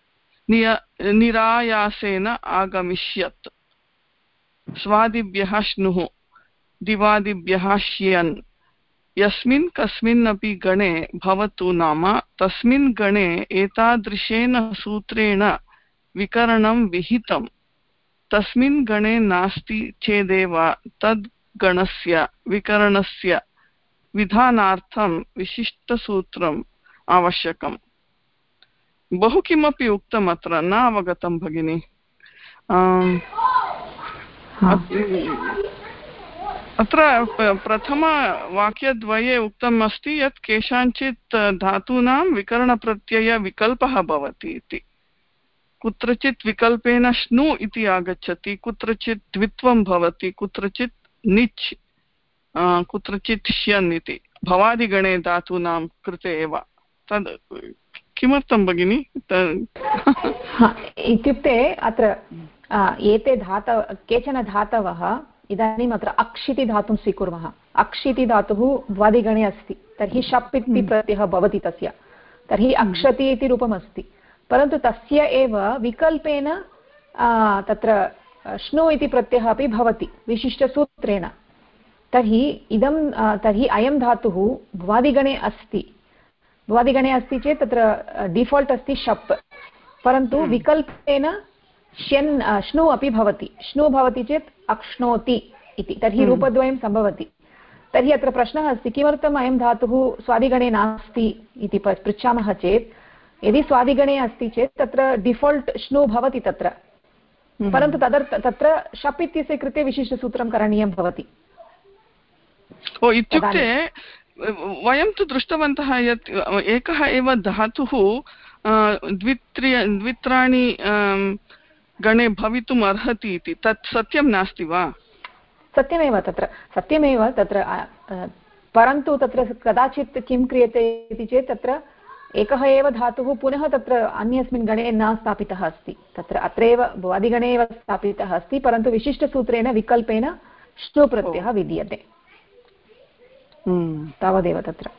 निरायासेन आगमिष्यत्। स्वादिभ्यः श्नुः, दिवादिभ्यः श्यन्, यस्मिन् कस्मिन्नपि गणे भवतु नाम तस्मिन् गणे एतादृशेन सूत्रेण विकरणं विहितं, तस्मिन् गणे नास्ति चेदेव तद् गणस्य विकरणस्य विधानार्थं विशिष्टसूत्रम् आवश्यकम्। बहु किमपि उक्तम्, अत्र न अवगतं भगिनि। अत्र प्रथमवाक्यद्वये उक्तम् अस्ति यत् केषाञ्चित् धातूनां विकरणप्रत्ययविकल्पः भवति इति। कुत्रचित् विकल्पेन श्नु इति आगच्छति, कुत्रचित् द्वित्वं भवति, कुत्रचित् निच्, कुत्रचित् श्यन् इति भवादिगणे धातूनां कृते एव। तद् किमर्थं भगिनि? इत्युक्ते अत्र एते केचन धातवः, इदानीम् अत्र अक्ष् इति धातुं स्वीकुर्मः। अक्ष् इति धातुः भ्वादिगणे अस्ति, तर्हि शप् इति प्रत्ययः भवति तस्य, तर्हि अक्षति इति रूपमस्ति। परन्तु तस्य एव विकल्पेन तत्र श्नु इति प्रत्ययः अपि भवति विशिष्टसूत्रेण। तर्हि अयं धातुः भ्वादिगणे अस्ति। भ्वादिगणे अस्ति चेत् तत्र डिफाल्ट् अस्ति शप्, परन्तु विकल्पेन श्नु अपि भवति। श्नु भवति चेत् अक्ष्णोति इति, तर्हि रूपद्वयं सम्भवति। तर्हि अत्र प्रश्नः अस्ति किमर्थम् अयं धातुः स्वादिगणे नास्ति इति पृच्छामः चेत् यदि स्वादिगणे अस्ति चेत् तत्र डिफाल्ट् श्नु भवति तत्र, परन्तु तत्र शप् इत्यस्य कृते विशिष्टसूत्रं करणीयं भवति। इत्युक्ते वयं तु दृष्टवन्तः यत् एकः एव धातुः द्वित्राणि गणे भवितुम् अर्हति इति, तत् सत्यं नास्ति वा? सत्यमेव तत्र परन्तु तत्र कदाचित् किं क्रियते इति चेत् तत्र एकः एव धातुः पुनः तत्र अन्यस्मिन् गणे न स्थापितः अस्ति, तत्र अत्रैव भुवादिगणे एव स्थापितः अस्ति, परन्तु विशिष्टसूत्रेण विकल्पेन श्नु प्रत्ययः विधीयते, तावदेव तत्र।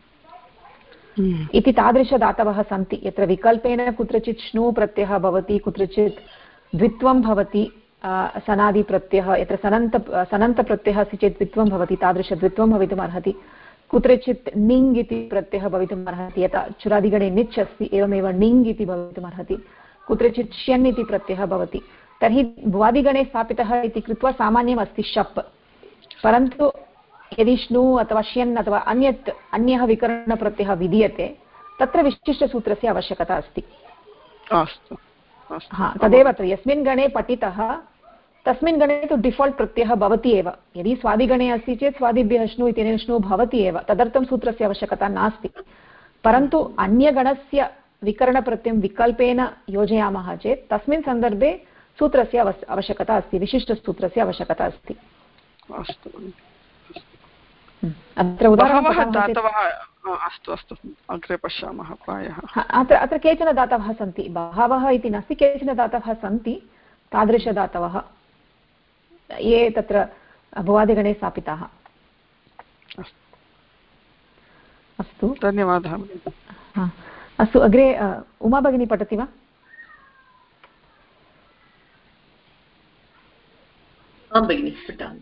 इति तादृशदातवः सन्ति यत्र विकल्पेन कुत्रचित् श्नु प्रत्ययः भवति, कुत्रचित् द्वित्वं भवति, सनादिप्रत्ययः यत्र सनन्तप्रत्ययः अस्ति चेत् द्वित्वं भवति, तादृशद्वित्वं भवितुम् अर्हति, कुत्रचित् निङ् इति प्रत्ययः भवितुम् अर्हति, यथा चुरादिगणे निच् अस्ति एवमेव निङ् इति भवितुम् अर्हति, कुत्रचित् श्यन् इति प्रत्ययः भवति। तर्हि भुवादिगणे स्थापितः इति कृत्वा सामान्यम् अस्ति शप्, परन्तु यदि श्नु अथवा श्यन् अथवा अन्यः विकरणप्रत्ययः विधीयते तत्र विशिष्टसूत्रस्य आवश्यकता अस्ति। तदेव अत्र यस्मिन् गणे पठितः तस्मिन् गणे तु डिफाल्ट् प्रत्ययः भवति एव, यदि स्वादिगणे अस्ति चेत् स्वादिभ्यः श्नु इत्यनेन श्नु भवति एव, तदर्थं सूत्रस्य आवश्यकता नास्ति, परन्तु अन्यगणस्य विकरणप्रत्ययं विकल्पेन योजयामः चेत् तस्मिन् सन्दर्भे सूत्रस्य आवश्यकता अस्ति, विशिष्टसूत्रस्य आवश्यकता अस्ति। अत्र अस्तु अग्रे पश्यामः प्रायः। अत्र केचन दातवः सन्ति, बहवः इति नास्ति, केचन दातवः सन्ति तादृशदातवः ये तत्र भुवादिगणे स्थापिताः। अस्तु, धन्यवादः। अस्तु, अग्रे उमा भगिनी पठति वा? आं भगिनि पठामि।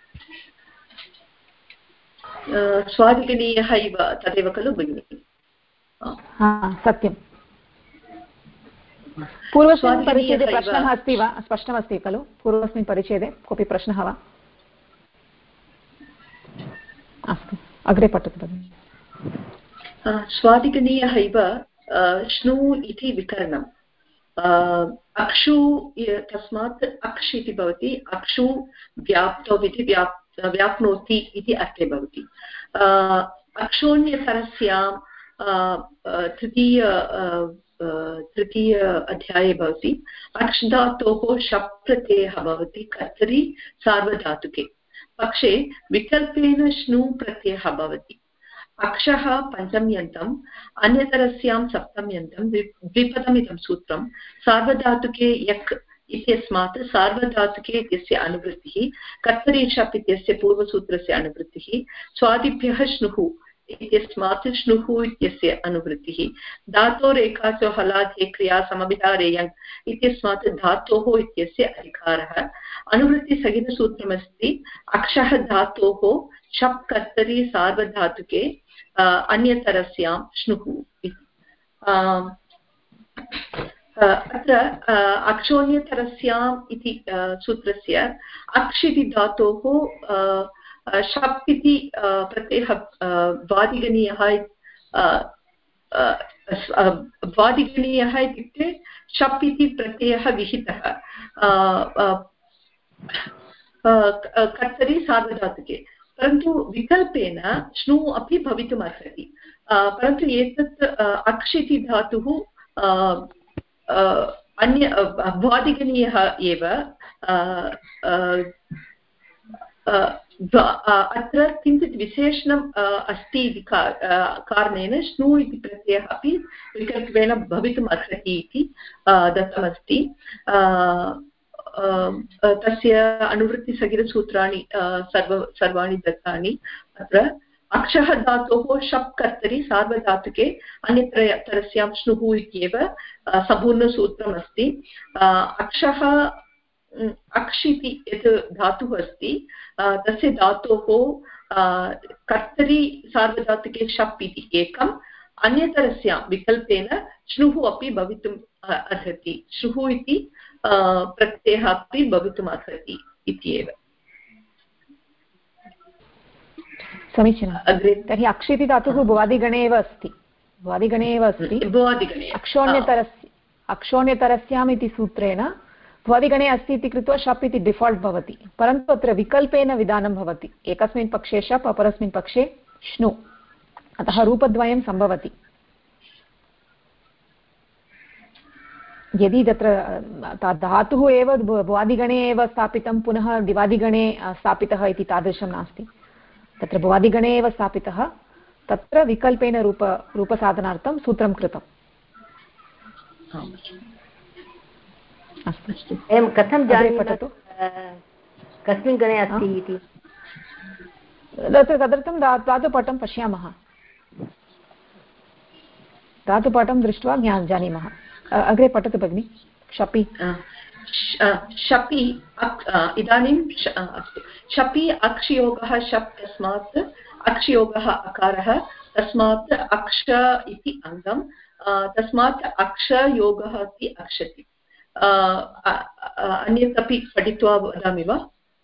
स्वादिगणीयः इव तदेव खलु भगिनि? सत्यं। पूर्वस्मिन् परिच्छेदे प्रश्नः अस्ति वा? स्पष्टमस्ति खलु? पूर्वस्मिन् परिच्छेदे कोऽपि प्रश्नः वा? अस्तु, अग्रे पठतु भगिनि। स्वादिगणीयः इव श्नु इति विकरणम् अक्षु, तस्मात् अक्ष् इति भवति, अक्षु व्याप्तौ इति व्याप्नोति इति अर्थे भवति। अक्षोण्यतरस्यां तृतीय अध्याये भवति। अक्ष् धातोः शप् प्रत्ययः भवति कर्तरि सार्वधातुके, पक्षे विकल्पेन श्नु प्रत्ययः भवति। अक्षः पञ्चम्यन्तम्, अन्यतरस्यां सप्तम्यन्तं, द्विपदमिदं सूत्रं। सार्वधातुके यक् इत्यस्मात् सार्वधातुके इत्यस्य अनुवृत्तिः, कर्तरि शप् इत्यस्य पूर्वसूत्रस्य अनुवृत्तिः। स्वादिभ्यः श्नुः इत्यस्मात् श्नुः इत्यस्य अनुवृत्तिः। धातोरेकाचो हलाधे क्रिया समविधारेयङ् इत्यस्मात् धातोः इत्यस्य अधिकारः। अनुवृत्तिसहितसूत्रमस्ति अक्षः धातोः शप् कर्तरि सार्वधातुके अन्यतरस्यां श्नुः इति। अत्र अक्षोण्यतरस्याम् इति सूत्रस्य अक्ष् इति धातोः शप् इति प्रत्ययः वादिगणीयः इत्युक्ते शप् इति प्रत्ययः विहितः कर्तरि सार्वधातुके, परन्तु विकल्पेन श्नु अपि भवितुम् अर्हति, परन्तु एतत् अक्ष् इति धातुः अन्य वादिगणीयः एव। अत्र किञ्चित् विशेषणम् अस्ति इति कारणेन श्नु इति प्रत्ययः अपि विकल्पेन भवितुम् अर्हति इति दत्तमस्ति। तस्य अनुवृत्तिसहितसूत्राणि सर्वाणि दत्तानि। अत्र अक्षः धातोः शप् कर्तरि सार्वधातुके अन्यतरस्यां श्नुः इत्येव सम्पूर्णसूत्रमस्ति। अक्षः अक्ष् इति यत् धातुः अस्ति तस्य धातोः कर्तरि सार्वधातुके शप् इति एकम्, अन्यतरस्यां विकल्पेन श्नुः अपि भवितुम् अर्हति, श्नुः इति प्रत्ययः अपि भवितुम् अर्हति इत्येव। समीचीनम्। अग्रे तर्हि अक्ष इति धातुः भुवादिगणे एव अस्ति, भुवादिगणे एव अस्ति। अक्षोण्यतरस्याम् इति सूत्रेण भुवादिगणे अस्ति इति कृत्वा शप् इति डिफाल्ट् भवति, परन्तु अत्र विकल्पेन विधानं भवति, एकस्मिन् पक्षे शप् अपरस्मिन् पक्षे श्नु, अतः रूपद्वयं सम्भवति। यदि तत्र धातुः एव भुवादिगणे एव स्थापितं पुनः दिवादिगणे स्थापितः इति तादृशं नास्ति, तत्र भुवादिगणे एव स्थापितः, तत्र विकल्पेन रूपसाधनार्थं सूत्रं कृतम्। अस्तु, वयं कथं जानीमः कस्मिन् गणे अस्ति इति? तदर्थं धातुपाठं पश्यामः, धातुपाठं दृष्ट्वा जानीमः। अग्रे पठतु भगिनि। शपि शपि इदानीं शपि अक्षयोगः शप् तस्मात् अक्षयोगः अकारः तस्मात् अक्ष इति अङ्गं तस्मात् अक्षयोगः इति अक्षति। अन्यत् अपि पठित्वा वदामि वा?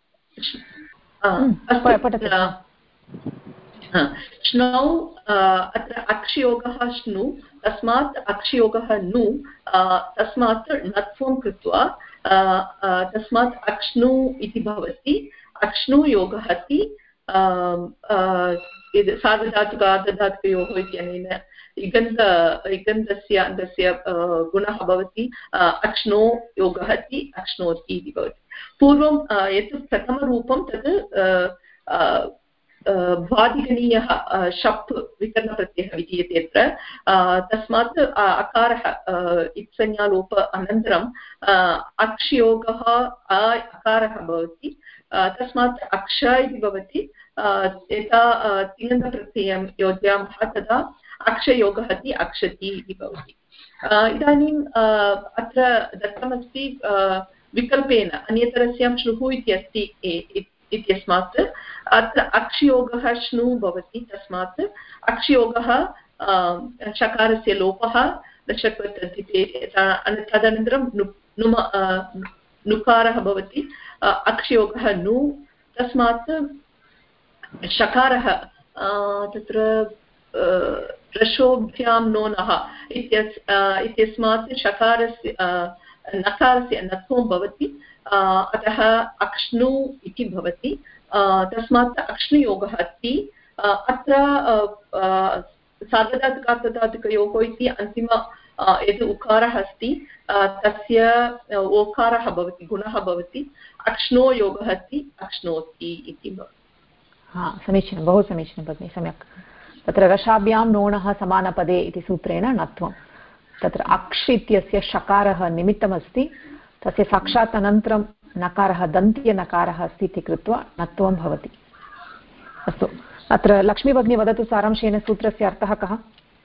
श्नौ अत्र अक्षयोगः श्नु तस्मात् अक्षयोगः नु तस्मात् णत्वं कृत्वा तस्मात् अक्ष्णु इति भवति। अक्ष्णुयोगः इति सार्वधातुक आर्धधातुकयोः इत्यनेन इगन्धस्य अङ्गस्य गुणः भवति। अक्ष्णो योगः इति अक्ष्णोति इति भवति। पूर्वं यत् प्रथमरूपं तत् भ्वादिगणीयः शप् विकरणप्रत्ययः विधीयते अत्र। तस्मात् अकारः इत्संज्ञालोप अनन्तरम् अक्षयोगः अकारः भवति, तस्मात् अक्ष इति भवति। यदा तिङन्तप्रत्ययं योजयामः तदा अक्षयोगः इति अक्षति इति भवति। इदानीम् अत्र दत्तमस्ति विकल्पेन अन्यतरस्यां श्नुः इति अस्ति इत्यस्मात् अत्र अक्षयोगः श्नु भवति, तस्मात् अक्षयोगः शकारस्य लोपः तदनन्तरं नुकारः भवति। अक्षयोगः नु तस्मात् शकारः तत्र रसोभ्यां नोनः इत्यस्मात् शकारस्य नकारस्य नत्वं भवति, अतः अक्ष्णु इति भवति। तस्मात् अक्ष्णुयोगः अस्ति। अत्र सार्वधातुकार्धधातुकयोः इति अन्तिम यद् उकारः अस्ति तस्य ओकारः भवति, गुणः भवति। अक्ष्णो योगः अस्ति, अक्ष्णोति इति भवति। समीचीनं, बहु समीचीनं भगिनि, सम्यक्। तत्र रसाभ्यां नोणः समानपदे इति सूत्रेण णत्वं, तत्र अक्ष् इत्यस्य शकारः निमित्तमस्ति, तस्य साक्षात् अनन्तरं नकारः दन्त्यनकारः अस्ति इति कृत्वा णत्वं भवति। अस्तु, अत्र लक्ष्मी भगिनी वदतु सारांशेन सूत्रस्य अर्थः कः?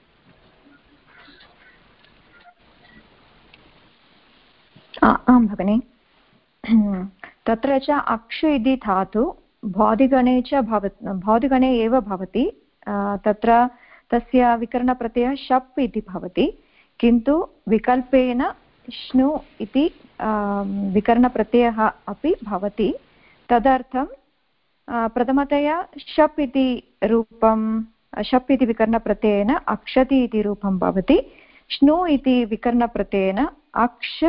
आं भगिनि, तत्र च अक्ष इति धातु भौदिगणे च भौदिगणे एव भवति। तत्र तस्य विकरणप्रत्ययः शप् इति भवति, किन्तु विकल्पेन श्नु इति विकरणप्रत्ययः अपि भवति। तदर्थं प्रथमतया शप् इति रूपं शप् इति विकरणप्रत्ययेन अक्षति इति रूपं भवति। श्नु इति विकरणप्रत्ययेन अक्ष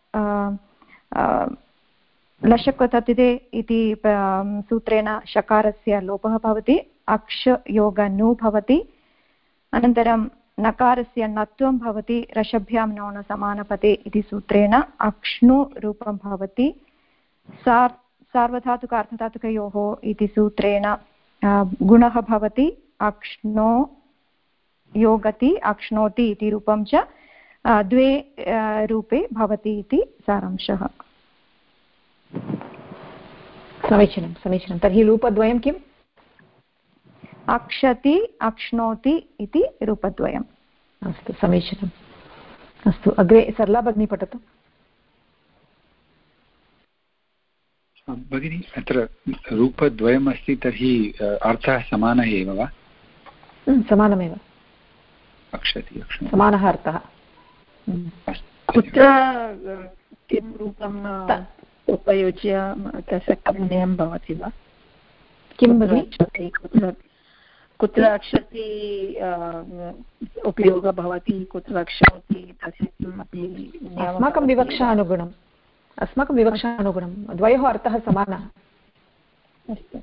लशक् ततिदे इति सूत्रेण शकारस्य लोपः भवति, अक्ष योग नु भवति। अनन्तरं नकारस्य णत्वं भवति, रसभ्यां नोन समानपदे इति सूत्रेण अक्ष्णु रूपं भवति। सार्वधातुक अर्थधातुकयोः इति सूत्रेण गुणः भवति, अक्ष्णो योगति अक्ष्णोति इति रूपं च द्वे रूपे भवति इति सारांशः। समीचीनं, समीचीनं। तर्हि रूपद्वयं किम्? अक्षति अक्ष्णोति इति रूपद्वयम्। अस्तु, समीचीनम्। अस्तु, अग्रे सरला भगिनी पठतु। भगिनी, अत्र रूपद्वयम् अस्ति, तर्हि अर्थः समानः एव वा? समानमेव, अक्षति अक्ष्णोति समानः अर्थः। कुत्र किं रूपम् उपयुज्य तस्य करणीयं भवति वा? किं भगिनि? कुत्र रक्षति उपयोगः भवति, कुत्र रक्षति, तस्य किमपि अस्माकं विवक्षानुगुणं द्वयोः अर्थः समानः। अस्तु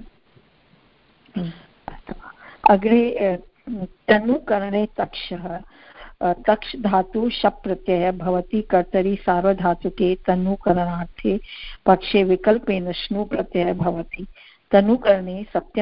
अग्रे तनुकरणे तक्षः तक्ष धातु शप् प्रत्ययः भवति कर्तरि सार्वधातुके तनुकरणार्थे पक्षे विकल्पेन श्नु प्रत्ययः भवति। तनुकरणे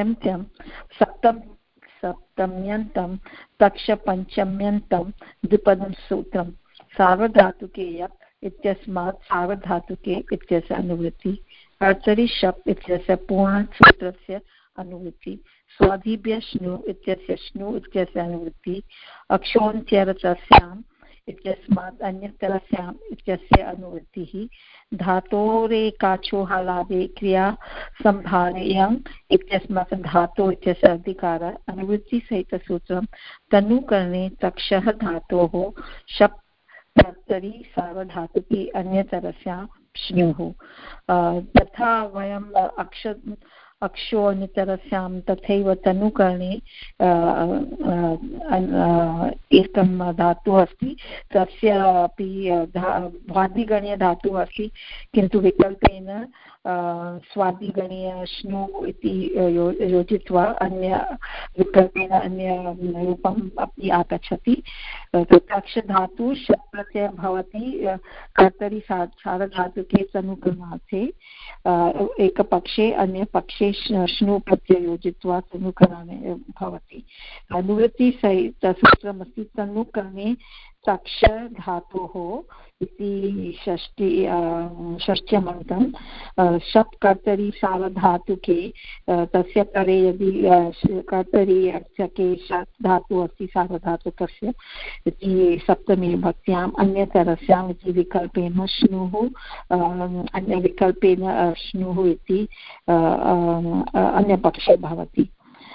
सप्तम्यन्तं तक्ष पञ्चम्यन्तं द्विपदं सूत्रं सार्वधातुके यक् इत्यस्मात् सार्वधातुके इत्यस्य अनुवृत्ति कर्तरि शप् इत्यस्य पूर्णसूत्रस्य अनुवृत्ति स्वादिभ्यः श्नु इत्यस्य श्नु इत्यस्य अनुवृत्ति अक्षोन्त्यरतस्याम् इत्यस्मात् अन्यतरस्याम् इत्यस्य अनुवृत्तिः धातोरेकाचो हलादे क्रिया संभारे यङ् इत्यस्मात् धातु इत्यस्य अधिकारः अनुवृत्तिसहितसूत्रं तनुकरणे तक्षः धातोः शप् कर्तरि सार्वधातुके अन्यतरस्यां श्नुः। तथा वयम् अक्षोऽन्यतरस्यां तथैव तनुकरणे एकं धातुः अस्ति, तस्य अपि भ्वादिगणीय धातुः अस्ति, किन्तु विकल्पेन स्वादिगणीय श्नु इति योजयित्वा अन्य विकल्पेन अन्य रूपम् अपि आगच्छति। तक्षधातु शप् प्रत्ययः भवति कर्तरि सार्वधातुके तनुकरणार्थे एकपक्षे अन्यपक्षे श्नु प्रत्ययं योजयित्वा तनुकरणे भवति। अनुवृत्तिसूत्रमस्ति तनुकरणे तक्ष धातोः इति षष्ट्यमन्तं शप् कर्तरि सार्वधातुके तस्य परे यदि कर्तरि अर्थके शप् धातुः अस्ति सार्वधातुकस्य इति सप्तमी भक्त्याम् अन्यतरस्याम् इति विकल्पेन श्नुः अन्यविकल्पेन श्नुः इति अन्यपक्षे भवति।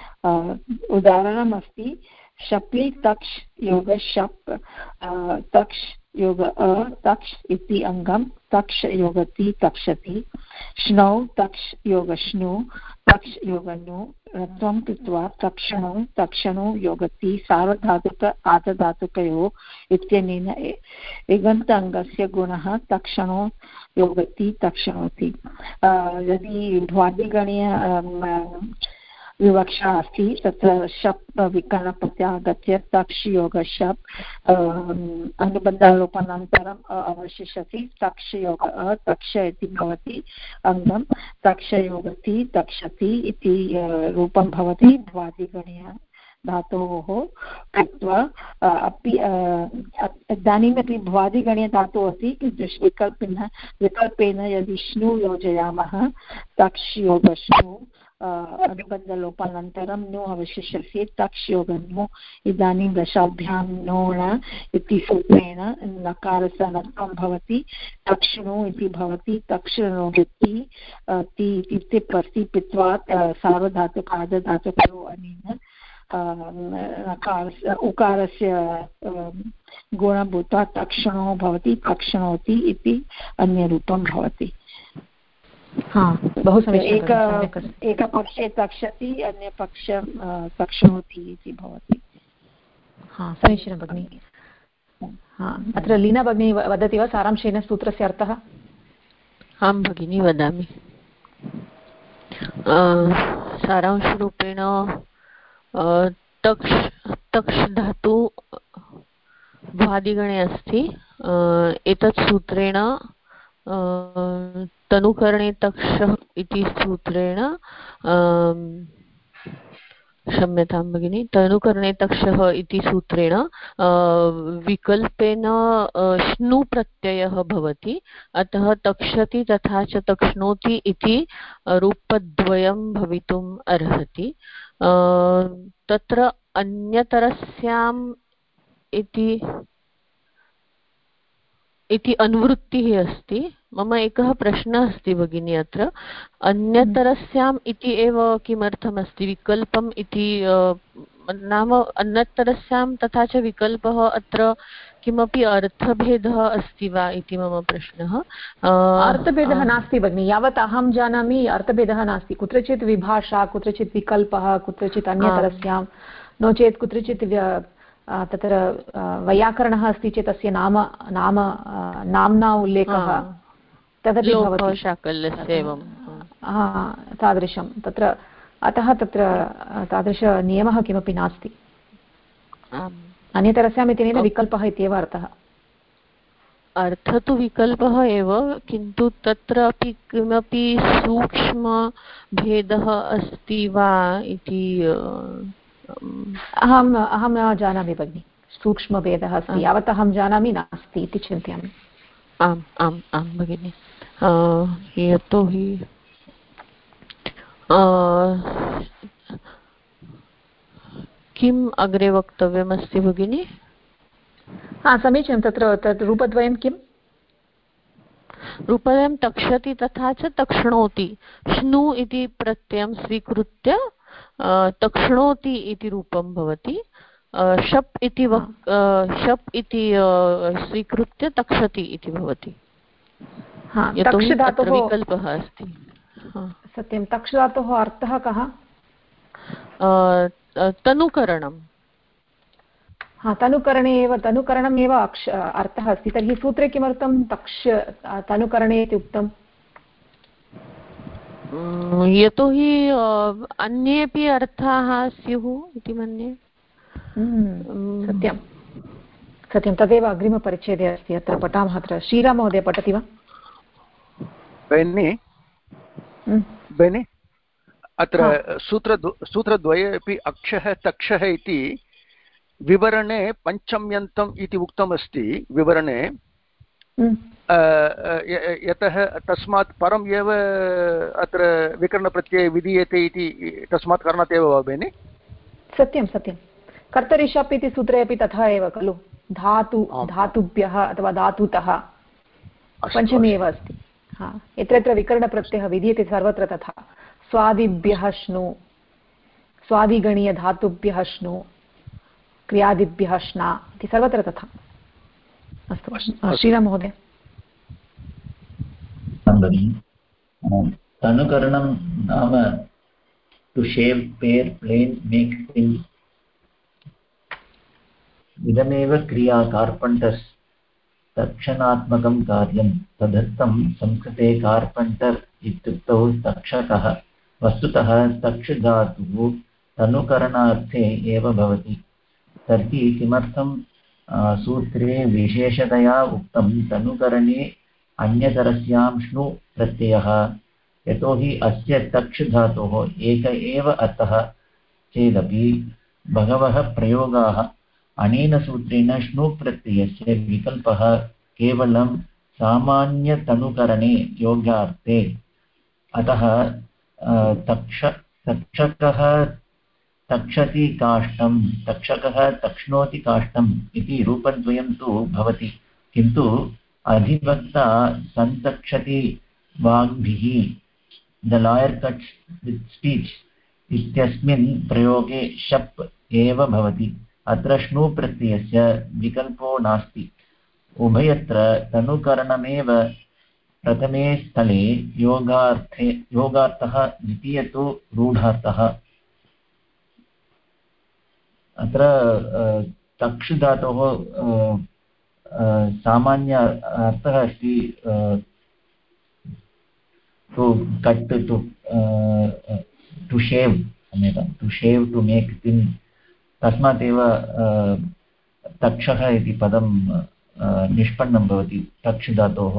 उदाहरणमस्ति शपि तक्ष योग शप् तक्ष योग तक्ष इति अङ्गं तक्ष योगति तक्षति श्नौ तक्ष योग श्नु तक्ष योगनु त्वं कृत्वा तक्षणौ तक्षणो योगति सार्वधातुक आर्धधातुकयोः इत्यनेन इगन्ताङ्गस्य गुणः तक्षणो योगति तक्षणोति। यदि भ्वादिगणीय विवक्षा अस्ति तत्र शप् विकरणप्रत्ययः आगत्य तक्ष योग शप् अनुबन्धलोपनान्तरम् अवशिष्यति तक्ष योग तक्ष इति भवति अङ्गं तक्ष योगति तक्षति इति रूपं भवति भ्वादिगणीय धातोः कृत्वा अपि इदानीमपि भ्वादिगणीय धातुः अस्ति किन्तु विकल्पेन यदि श्नु योजयामः तक्ष योग श्नु अनुबन्धलोपानन्तरं नु अवशिष्यते तक्ष योगनु इदानीं दशाभ्यां नोण इति सूत्रेण नकारस्य अनर्थं भवति तक्षणो इति भवति तक्षणोति इत्युक्ते प्रसिपित्वात् सार्वधातुक आर्धधातुकयोः अनेन उकारस्य गुणं भूत्वा तक्षणो भवति तक्षणोति इति अन्यरूपं भवति। बहु समीचीनं। एकपक्षे तक्षति अन्यपक्ष तक्षणोति इति भवति। समीचीनं भगिनि। अत्र लीना भगिनी वदति वा सारांशेन सूत्रस्य अर्थः? आं भगिनी वदामि। सारांशरूपेण तक्ष धातु भ्वादिगणे अस्ति। एतत् सूत्रेण तनुकरणे तक्षः इति सूत्रेण क्षम्यतां भगिनी तनुकरणे तक्षः इति सूत्रेण विकल्पेन श्नु प्रत्ययः भवति। अतः तक्षति तथा च तक्ष्णोति इति रूपद्वयं भवितुम् अर्हति। तत्र अन्यतरस्याम् इति इति अनुवृत्तिः अस्ति। मम एकः प्रश्नः अस्ति भगिनी अत्र अन्यतरस्याम् इति एव किमर्थमस्ति विकल्पम् इति नाम अन्यतरस्यां तथा च विकल्पः अत्र किमपि अर्थभेदः अस्ति वा इति मम प्रश्नः। अर्थभेदः नास्ति भगिनि, यावत् अहं जानामि अर्थभेदः नास्ति। कुत्रचित् विभाषा, कुत्रचित् विकल्पः, कुत्रचित् अन्यतरस्यां, नो चेत् कुत्रचित् तत्र वैयाकरणः अस्ति चेत् तस्य नाम्ना उल्लेखः तदपि भवति तादृशं तत्र। अतः तत्र तादृशनियमः किमपि नास्ति। अन्यतरस्याम् इत्यनेन विकल्पः इत्येव अर्थः। अर्थः तु विकल्पः एव, किन्तु तत्र अपि किमपि सूक्ष्मभेदः अस्ति वा इति अहं न जानामि भगिनि। सूक्ष्मभेदः अस्ति यावत् अहं जानामि नास्ति इति चिन्तयामि। आम् आम् आं भगिनि। यतोहि किम् अग्रे वक्तव्यमस्ति भगिनि? समीचीनं। तत्र तद् रूपद्वयं किम्? रूपद्वयं तक्षति तथा च तक्ष्णोति। श्नु इति प्रत्ययं स्वीकृत्य तक्ष्णोति इति रूपं भवति। शप् इति स्वीकृत्य तक्षति इति भवति। यतोहि अत्र विकल्पः अस्ति। सत्यं। तक्ष धातोः अर्थः कः? तनुकरणं। तनुकरणे एव, तनुकरणम् एव अर्थः अस्ति। तर्हि सूत्रे किमर्थं तनुकरणे इति उक्तम्? यतोहि अन्येपि अर्थाः स्युः इति मन्ये। सत्यं सत्यं। तदेव अग्रिमपरिच्छेदे अस्ति, अत्र पठामः। अत्र श्रीराममहोदय पठति वा? बेनि अत्र सूत्रद्वये अपि अक्षः तक्षः इति विवरणे पञ्चम्यन्तम् इति उक्तमस्ति विवरणे। यतः तस्मात् परम् एव अत्र विकरणप्रत्यये विधीयते इति तस्मात् कारणात् एव वा बेनि? सत्यं सत्यं। कर्तरि शप् इति सूत्रे अपि तथा एव खलु। धातुभ्यः अथवा धातुतः पञ्चमी एव अस्ति। यत्र यत्र विकरणप्रत्ययः विधीयते सर्वत्र तथा। स्वादिभ्यः श्नु, स्वादिगणीयधातुभ्यः श्नु, क्रियादिभ्यः श्ना इति सर्वत्र तथा। अस्तु श्रीराम महोदय। तनुकरणं नाम to shave, pare, plane, make things. इदमेव क्रिया कार्पेण्टर्स् तक्षणात्मकं कार्यं। तदर्थं संस्कृते कार्पेण्टर् इत्युक्तौ तक्षकः। वस्तुतः तक्ष धातुः तनुकरणार्थे एव भवति। तर्हि किमर्थं सूत्रे विशेषतया उक्तं तनुकरणे अन्यतरस्यां श्नु प्रत्ययः? यतोहि अस्य तक्ष धातोः एक एव अर्थः चेदपि बहवः प्रयोगाः। अनेन सूत्रेण श्नु प्रत्ययस्य विकल्पः केवलं सामान्यतनुकरणे योग्यार्थे। अतः तक्षकः तक्षति काष्ठं, तक्षकः तक्ष्णोति काष्ठम् इति रूपद्वयं तु भवति। किन्तु अधिवक्ता सन्तक्षति वाग्भिः, the lawyer cuts with speech इत्यस्मिन् प्रयोगे शप् एव भवति। अत्र श्नु प्रत्ययस्य विकल्पो नास्ति। उभयत्र तनुकरणमेव प्रथमे स्थले योगार्थः, द्वितीये तु रूढार्थः। अत्र तक्ष धातोः सामान्य अर्थः अस्ति to cut, to shave, to shave, to make thing. तस्मात् एव तक्षः इति पदं निष्पन्नं भवति तक्ष धातोः।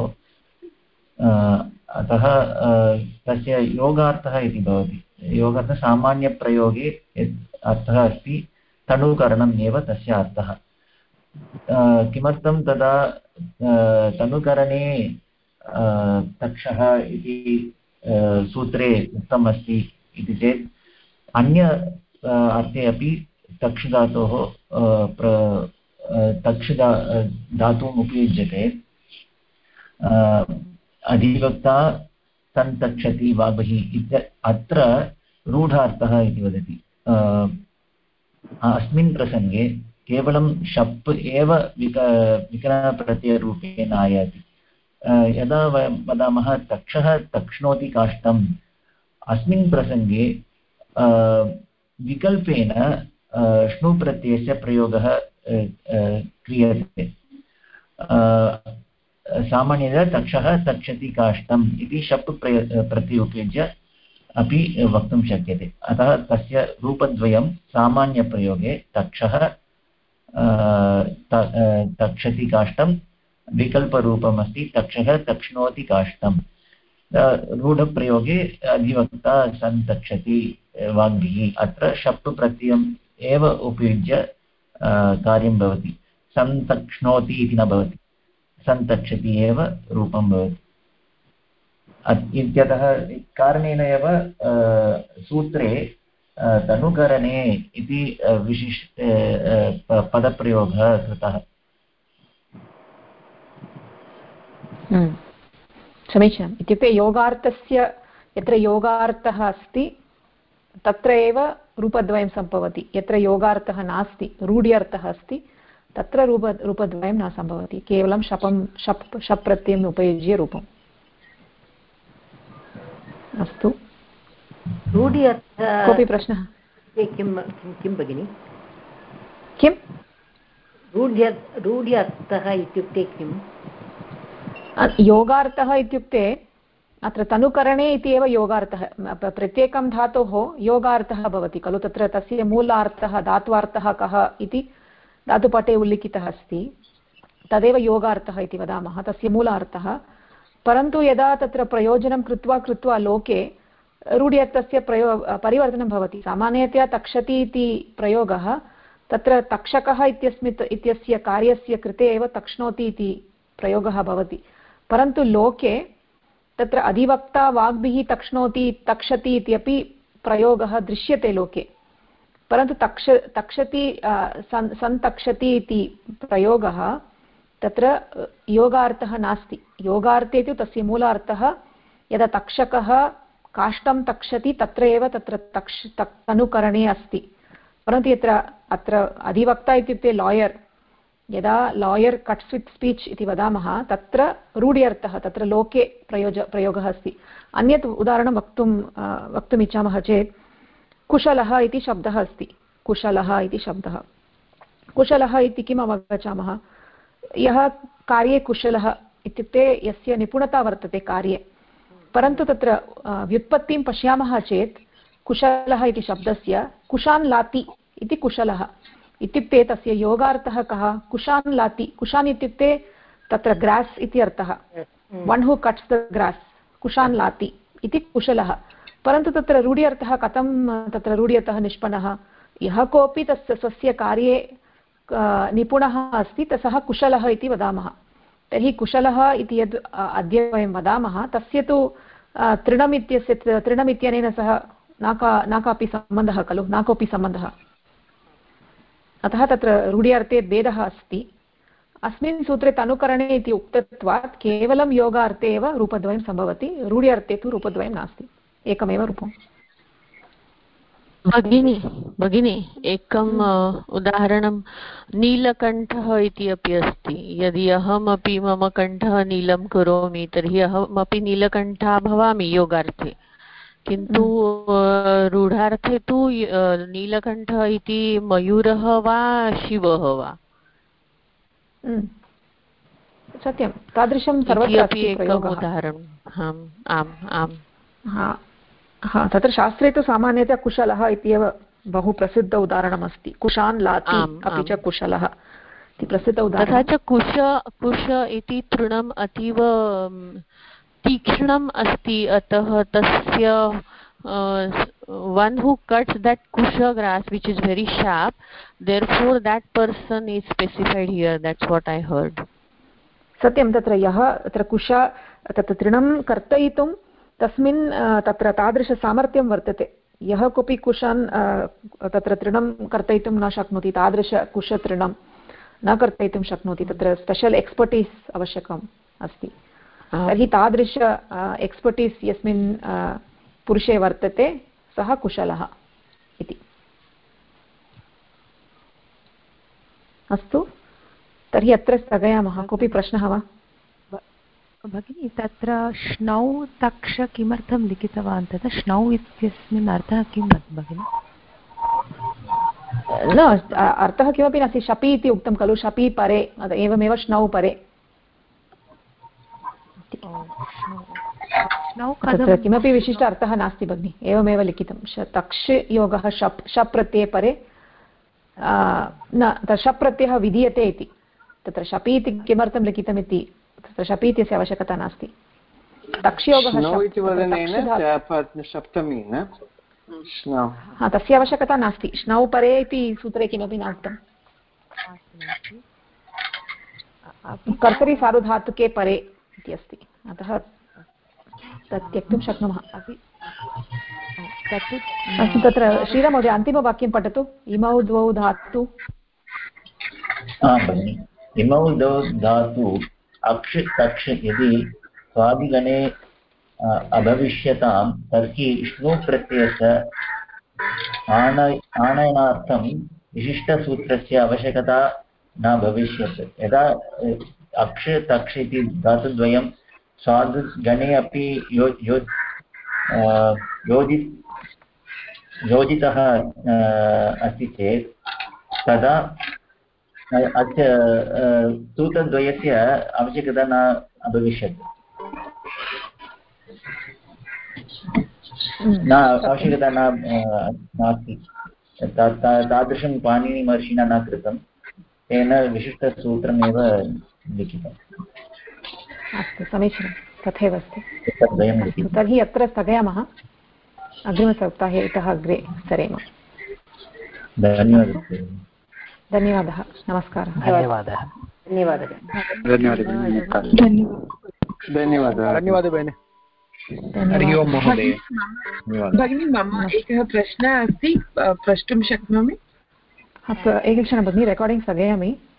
अतः तस्य योगार्थः इति भवति। योगार्थः सामान्यप्रयोगे यत् अर्थः अस्ति तनुकरणम् एव तस्य अर्थः। किमर्थं तदा तनुकरणे तक्षः इति सूत्रे उक्तम् अस्ति इति चेत् अन्य अर्थे अपि तक्ष धातोः तक्ष धातुम् उपयुज्यते। अधिवक्ता सन्तक्षति वाग्बहिः अत्र रूढार्थः इति वदति। अस्मिन् प्रसङ्गे केवलं शप् एव विकरणप्रत्ययरूपेण आयाति। यदा वयं वदामः तक्षः तक्ष्णोति काष्ठम्, अस्मिन् प्रसङ्गे विकल्पेन श्नुप्रत्ययस्य प्रयोगः क्रियते। सामान्यतया तक्षः तक्षति काष्ठम् इति शप् प्रत्युपयुज्य अपि वक्तुं शक्यते। अतः तस्य रूपद्वयं सामान्यप्रयोगे तक्षः तक्षति काष्ठं, विकल्परूपमस्ति तक्षः तक्ष्णोति काष्ठं। रूढप्रयोगे अधिवक्ता सन्तक्षति वाग्भिः, अत्र शप् प्रत्ययम् एव उपयुज्य कार्यं भवति। सन्तक्ष्णोति इति न भवति, सन्तक्षति एव रूपं भवति। इत्यतः कारणेन एव सूत्रे तनुकरणे इति पदप्रयोगः कृतः। समीचीनम्। इत्युक्ते योगार्थस्य यत्र योगार्थः अस्ति तत्र एव रूपद्वयं सम्भवति, यत्र योगार्थः नास्ति रूढ्यर्थः अस्ति तत्र रूपद्वयं न सम्भवति, केवलं शप् प्रत्ययम् उपयुज्य रूपम्। अस्तु, कोऽपि प्रश्नः? किं भगिनि, किं रूढ्यर्थः इत्युक्ते किम्? योगार्थः इत्युक्ते अत्र तनुकरणे इति एव योगार्थः। प्रत्येकं धातोः योगार्थः भवति खलु, तत्र तस्य मूलार्थः धात्वार्थः कः इति धातुपाठे उल्लिखितः अस्ति, तदेव योगार्थः इति वदामः, तस्य मूलार्थः। परन्तु यदा तत्र प्रयोजनं कृत्वा लोके रूढ्यर्थस्य परिवर्तनं भवति। सामान्यतया तक्षति इति प्रयोगः तत्र तक्षकः इत्यस्य कार्यस्य कृते एव तक्ष्णोति इति प्रयोगः भवति। परन्तु लोके तत्र अधिवक्ता वाग्भिः तक्ष्णोति तक्षति इत्यपि प्रयोगः दृश्यते लोके, परन्तु तक्षति सन्तक्षति इति प्रयोगः तत्र योगार्थः नास्ति। योगार्थे तु तस्य मूलार्थः यदा तक्षकः काष्ठं तक्षति तत्र एव तत्र तनुकरणे अस्ति। परन्तु अत्र अधिवक्ता इत्युक्ते लायर्, यदा लायर् कट्स् वित् स्पीच् इति वदामः तत्र रूढ्यर्थः तत्र लोके प्रयोगः अस्ति। अन्यत् उदाहरणं वक्तुम् इच्छामः चेत् कुशलः इति शब्दः अस्ति। कुशलः इति शब्दः, कुशलः इति किम् अवगच्छामः? यः कार्ये कुशलः इत्युक्ते यस्य निपुणता वर्तते कार्ये। परन्तु तत्र व्युत्पत्तिं पश्यामः चेत् कुशलः इति शब्दस्य कुशान् लाति इति कुशलः इत्युक्ते तस्य योगार्थः कः? कुशान् लाति। कुशान् इत्युक्ते तत्र ग्रास् इति अर्थः, one who cuts the grass, कुशान् लाति इति कुशलः। परन्तु तत्र रूढ्यर्थः कथं तत्र रूढ्यर्थः निष्पन्नः? यः कोऽपि स्वस्य कार्ये निपुणः अस्ति सः कुशलः इति वदामः। तर्हि कुशलः इति यद् अद्य वयं वदामः तस्य तु तृणम् इत्यनेन सह न कापि सम्बन्धः खलु, न कोऽपि सम्बन्धः। अतः तत्र रूढ्यर्थे भेदः अस्ति। अस्मिन् सूत्रे तनुकरणे इति उक्तत्वात् केवलं योगार्थे एव रूपद्वयं सम्भवति, रूढ्यर्थे तु रूपद्वयं नास्ति, एकमेव रूपम्। भगिनी एकम् उदाहरणं नीलकण्ठः इति अपि अस्ति। यदि अहमपि मम कण्ठः नीलं करोमि तर्हि अहमपि नीलकण्ठः भवामि योगार्थे, किन्तु रूढार्थे तु नीलकण्ठः इति मयूरः वा शिवः वा? सत्यं, तादृशं सर्वत्र अस्ति एकम् उदाहरणम्। आम् आम् हा, तत्र शास्त्रे तु सामान्यतया कुशलः इत्येव बहु प्रसिद्ध उदाहरणमस्ति। कुशान् लाति अपि च कुशलः इति प्रसिद्ध उदाहरणं। तथा च कुश इति तृणम् अतीव तीक्ष्णम् अस्ति, अतः तस्य one who cuts that kusha grass which is very sharp, therefore that person is specified here. That's what I heard. सत्यं, तत्र यः तत्र तत्र तृणं कर्तयितुं तस्मिन् तत्र तादृशसामर्थ्यं वर्तते। यः कोऽपि कुशान् तत्र तृणं कर्तयितुं न शक्नोति, तादृशकुशतृणं न कर्तयितुं शक्नोति, तत्र स्पेशल् एक्स्पर्टीस् आवश्यकम् अस्ति। तर्हि तादृश एक्स्पर्टीस् यस्मिन् पुरुषे वर्तते सः कुशलः इति। अस्तु, तर्हि अत्र स्थगयामः। कोऽपि प्रश्नः वा भगिनी? तत्र श्नौ तक्ष किमर्थं लिखितवान्? तत्र श्नौ इत्यस्मिन् अर्थः किं भगिनि? न, अर्थः किमपि नास्ति। शपि इति उक्तं खलु, शपि परे, एवमेव श्नौ परे। तत्र किमपि विशिष्ट अर्थः नास्ति भगिनि, एवमेव लिखितं। तक्ष योगः शप् प्रत्यये परे, न शप् प्रत्ययः विधीयते इति। तत्र शपि इति किमर्थं लिखितमिति, तत्र शपि इत्यस्य आवश्यकता नास्ति। तक्ष्योगः तस्य आवश्यकता नास्ति। श्नौ परे इति सूत्रे किमपि नास्तं। कर्तरि सार्वधातुके परे इति अस्ति, अतः तत् त्यक्तुं शक्नुमः। अस्तु, तत्र श्रीराममहोदय अन्तिमवाक्यं पठतु। इमौ द्वौ धातु, इमौ द्वौ धातु अक्ष तक्ष यदि स्वादिगणे अभविष्यतां तर्हि श्नु प्रत्ययस्य आनयनार्थं विशिष्टसूत्रस्य आवश्यकता न भविष्यति। यदा अक्ष तक्ष इति धातुद्वयं स्वादिगणे अपि योजितः अस्ति चेत् तदा अस्य सूत्रद्वयस्य आवश्यकता न अभविष्यत्, न आवश्यकता नास्ति। तादृशं पाणिनिमहर्षिणा न कृतं, तेन विशिष्टसूत्रमेव लिखितम्। अस्तु, समीचीनं, तथैव अस्ति। अस्तु, तर्हि अत्र स्थगयामः। अग्रिमसप्ताहे इतः अग्रे सरेम। धन्यवादः, नमस्कारः। धन्यवादः। धन्यवादः भगिनि। हरि ओम् महोदय। भगिनी, मम एकः प्रश्नः अस्ति, प्रष्टुं शक्नोमि? एकक्षणं भगिनि, रेकार्डिङ्ग् स्थगयामि।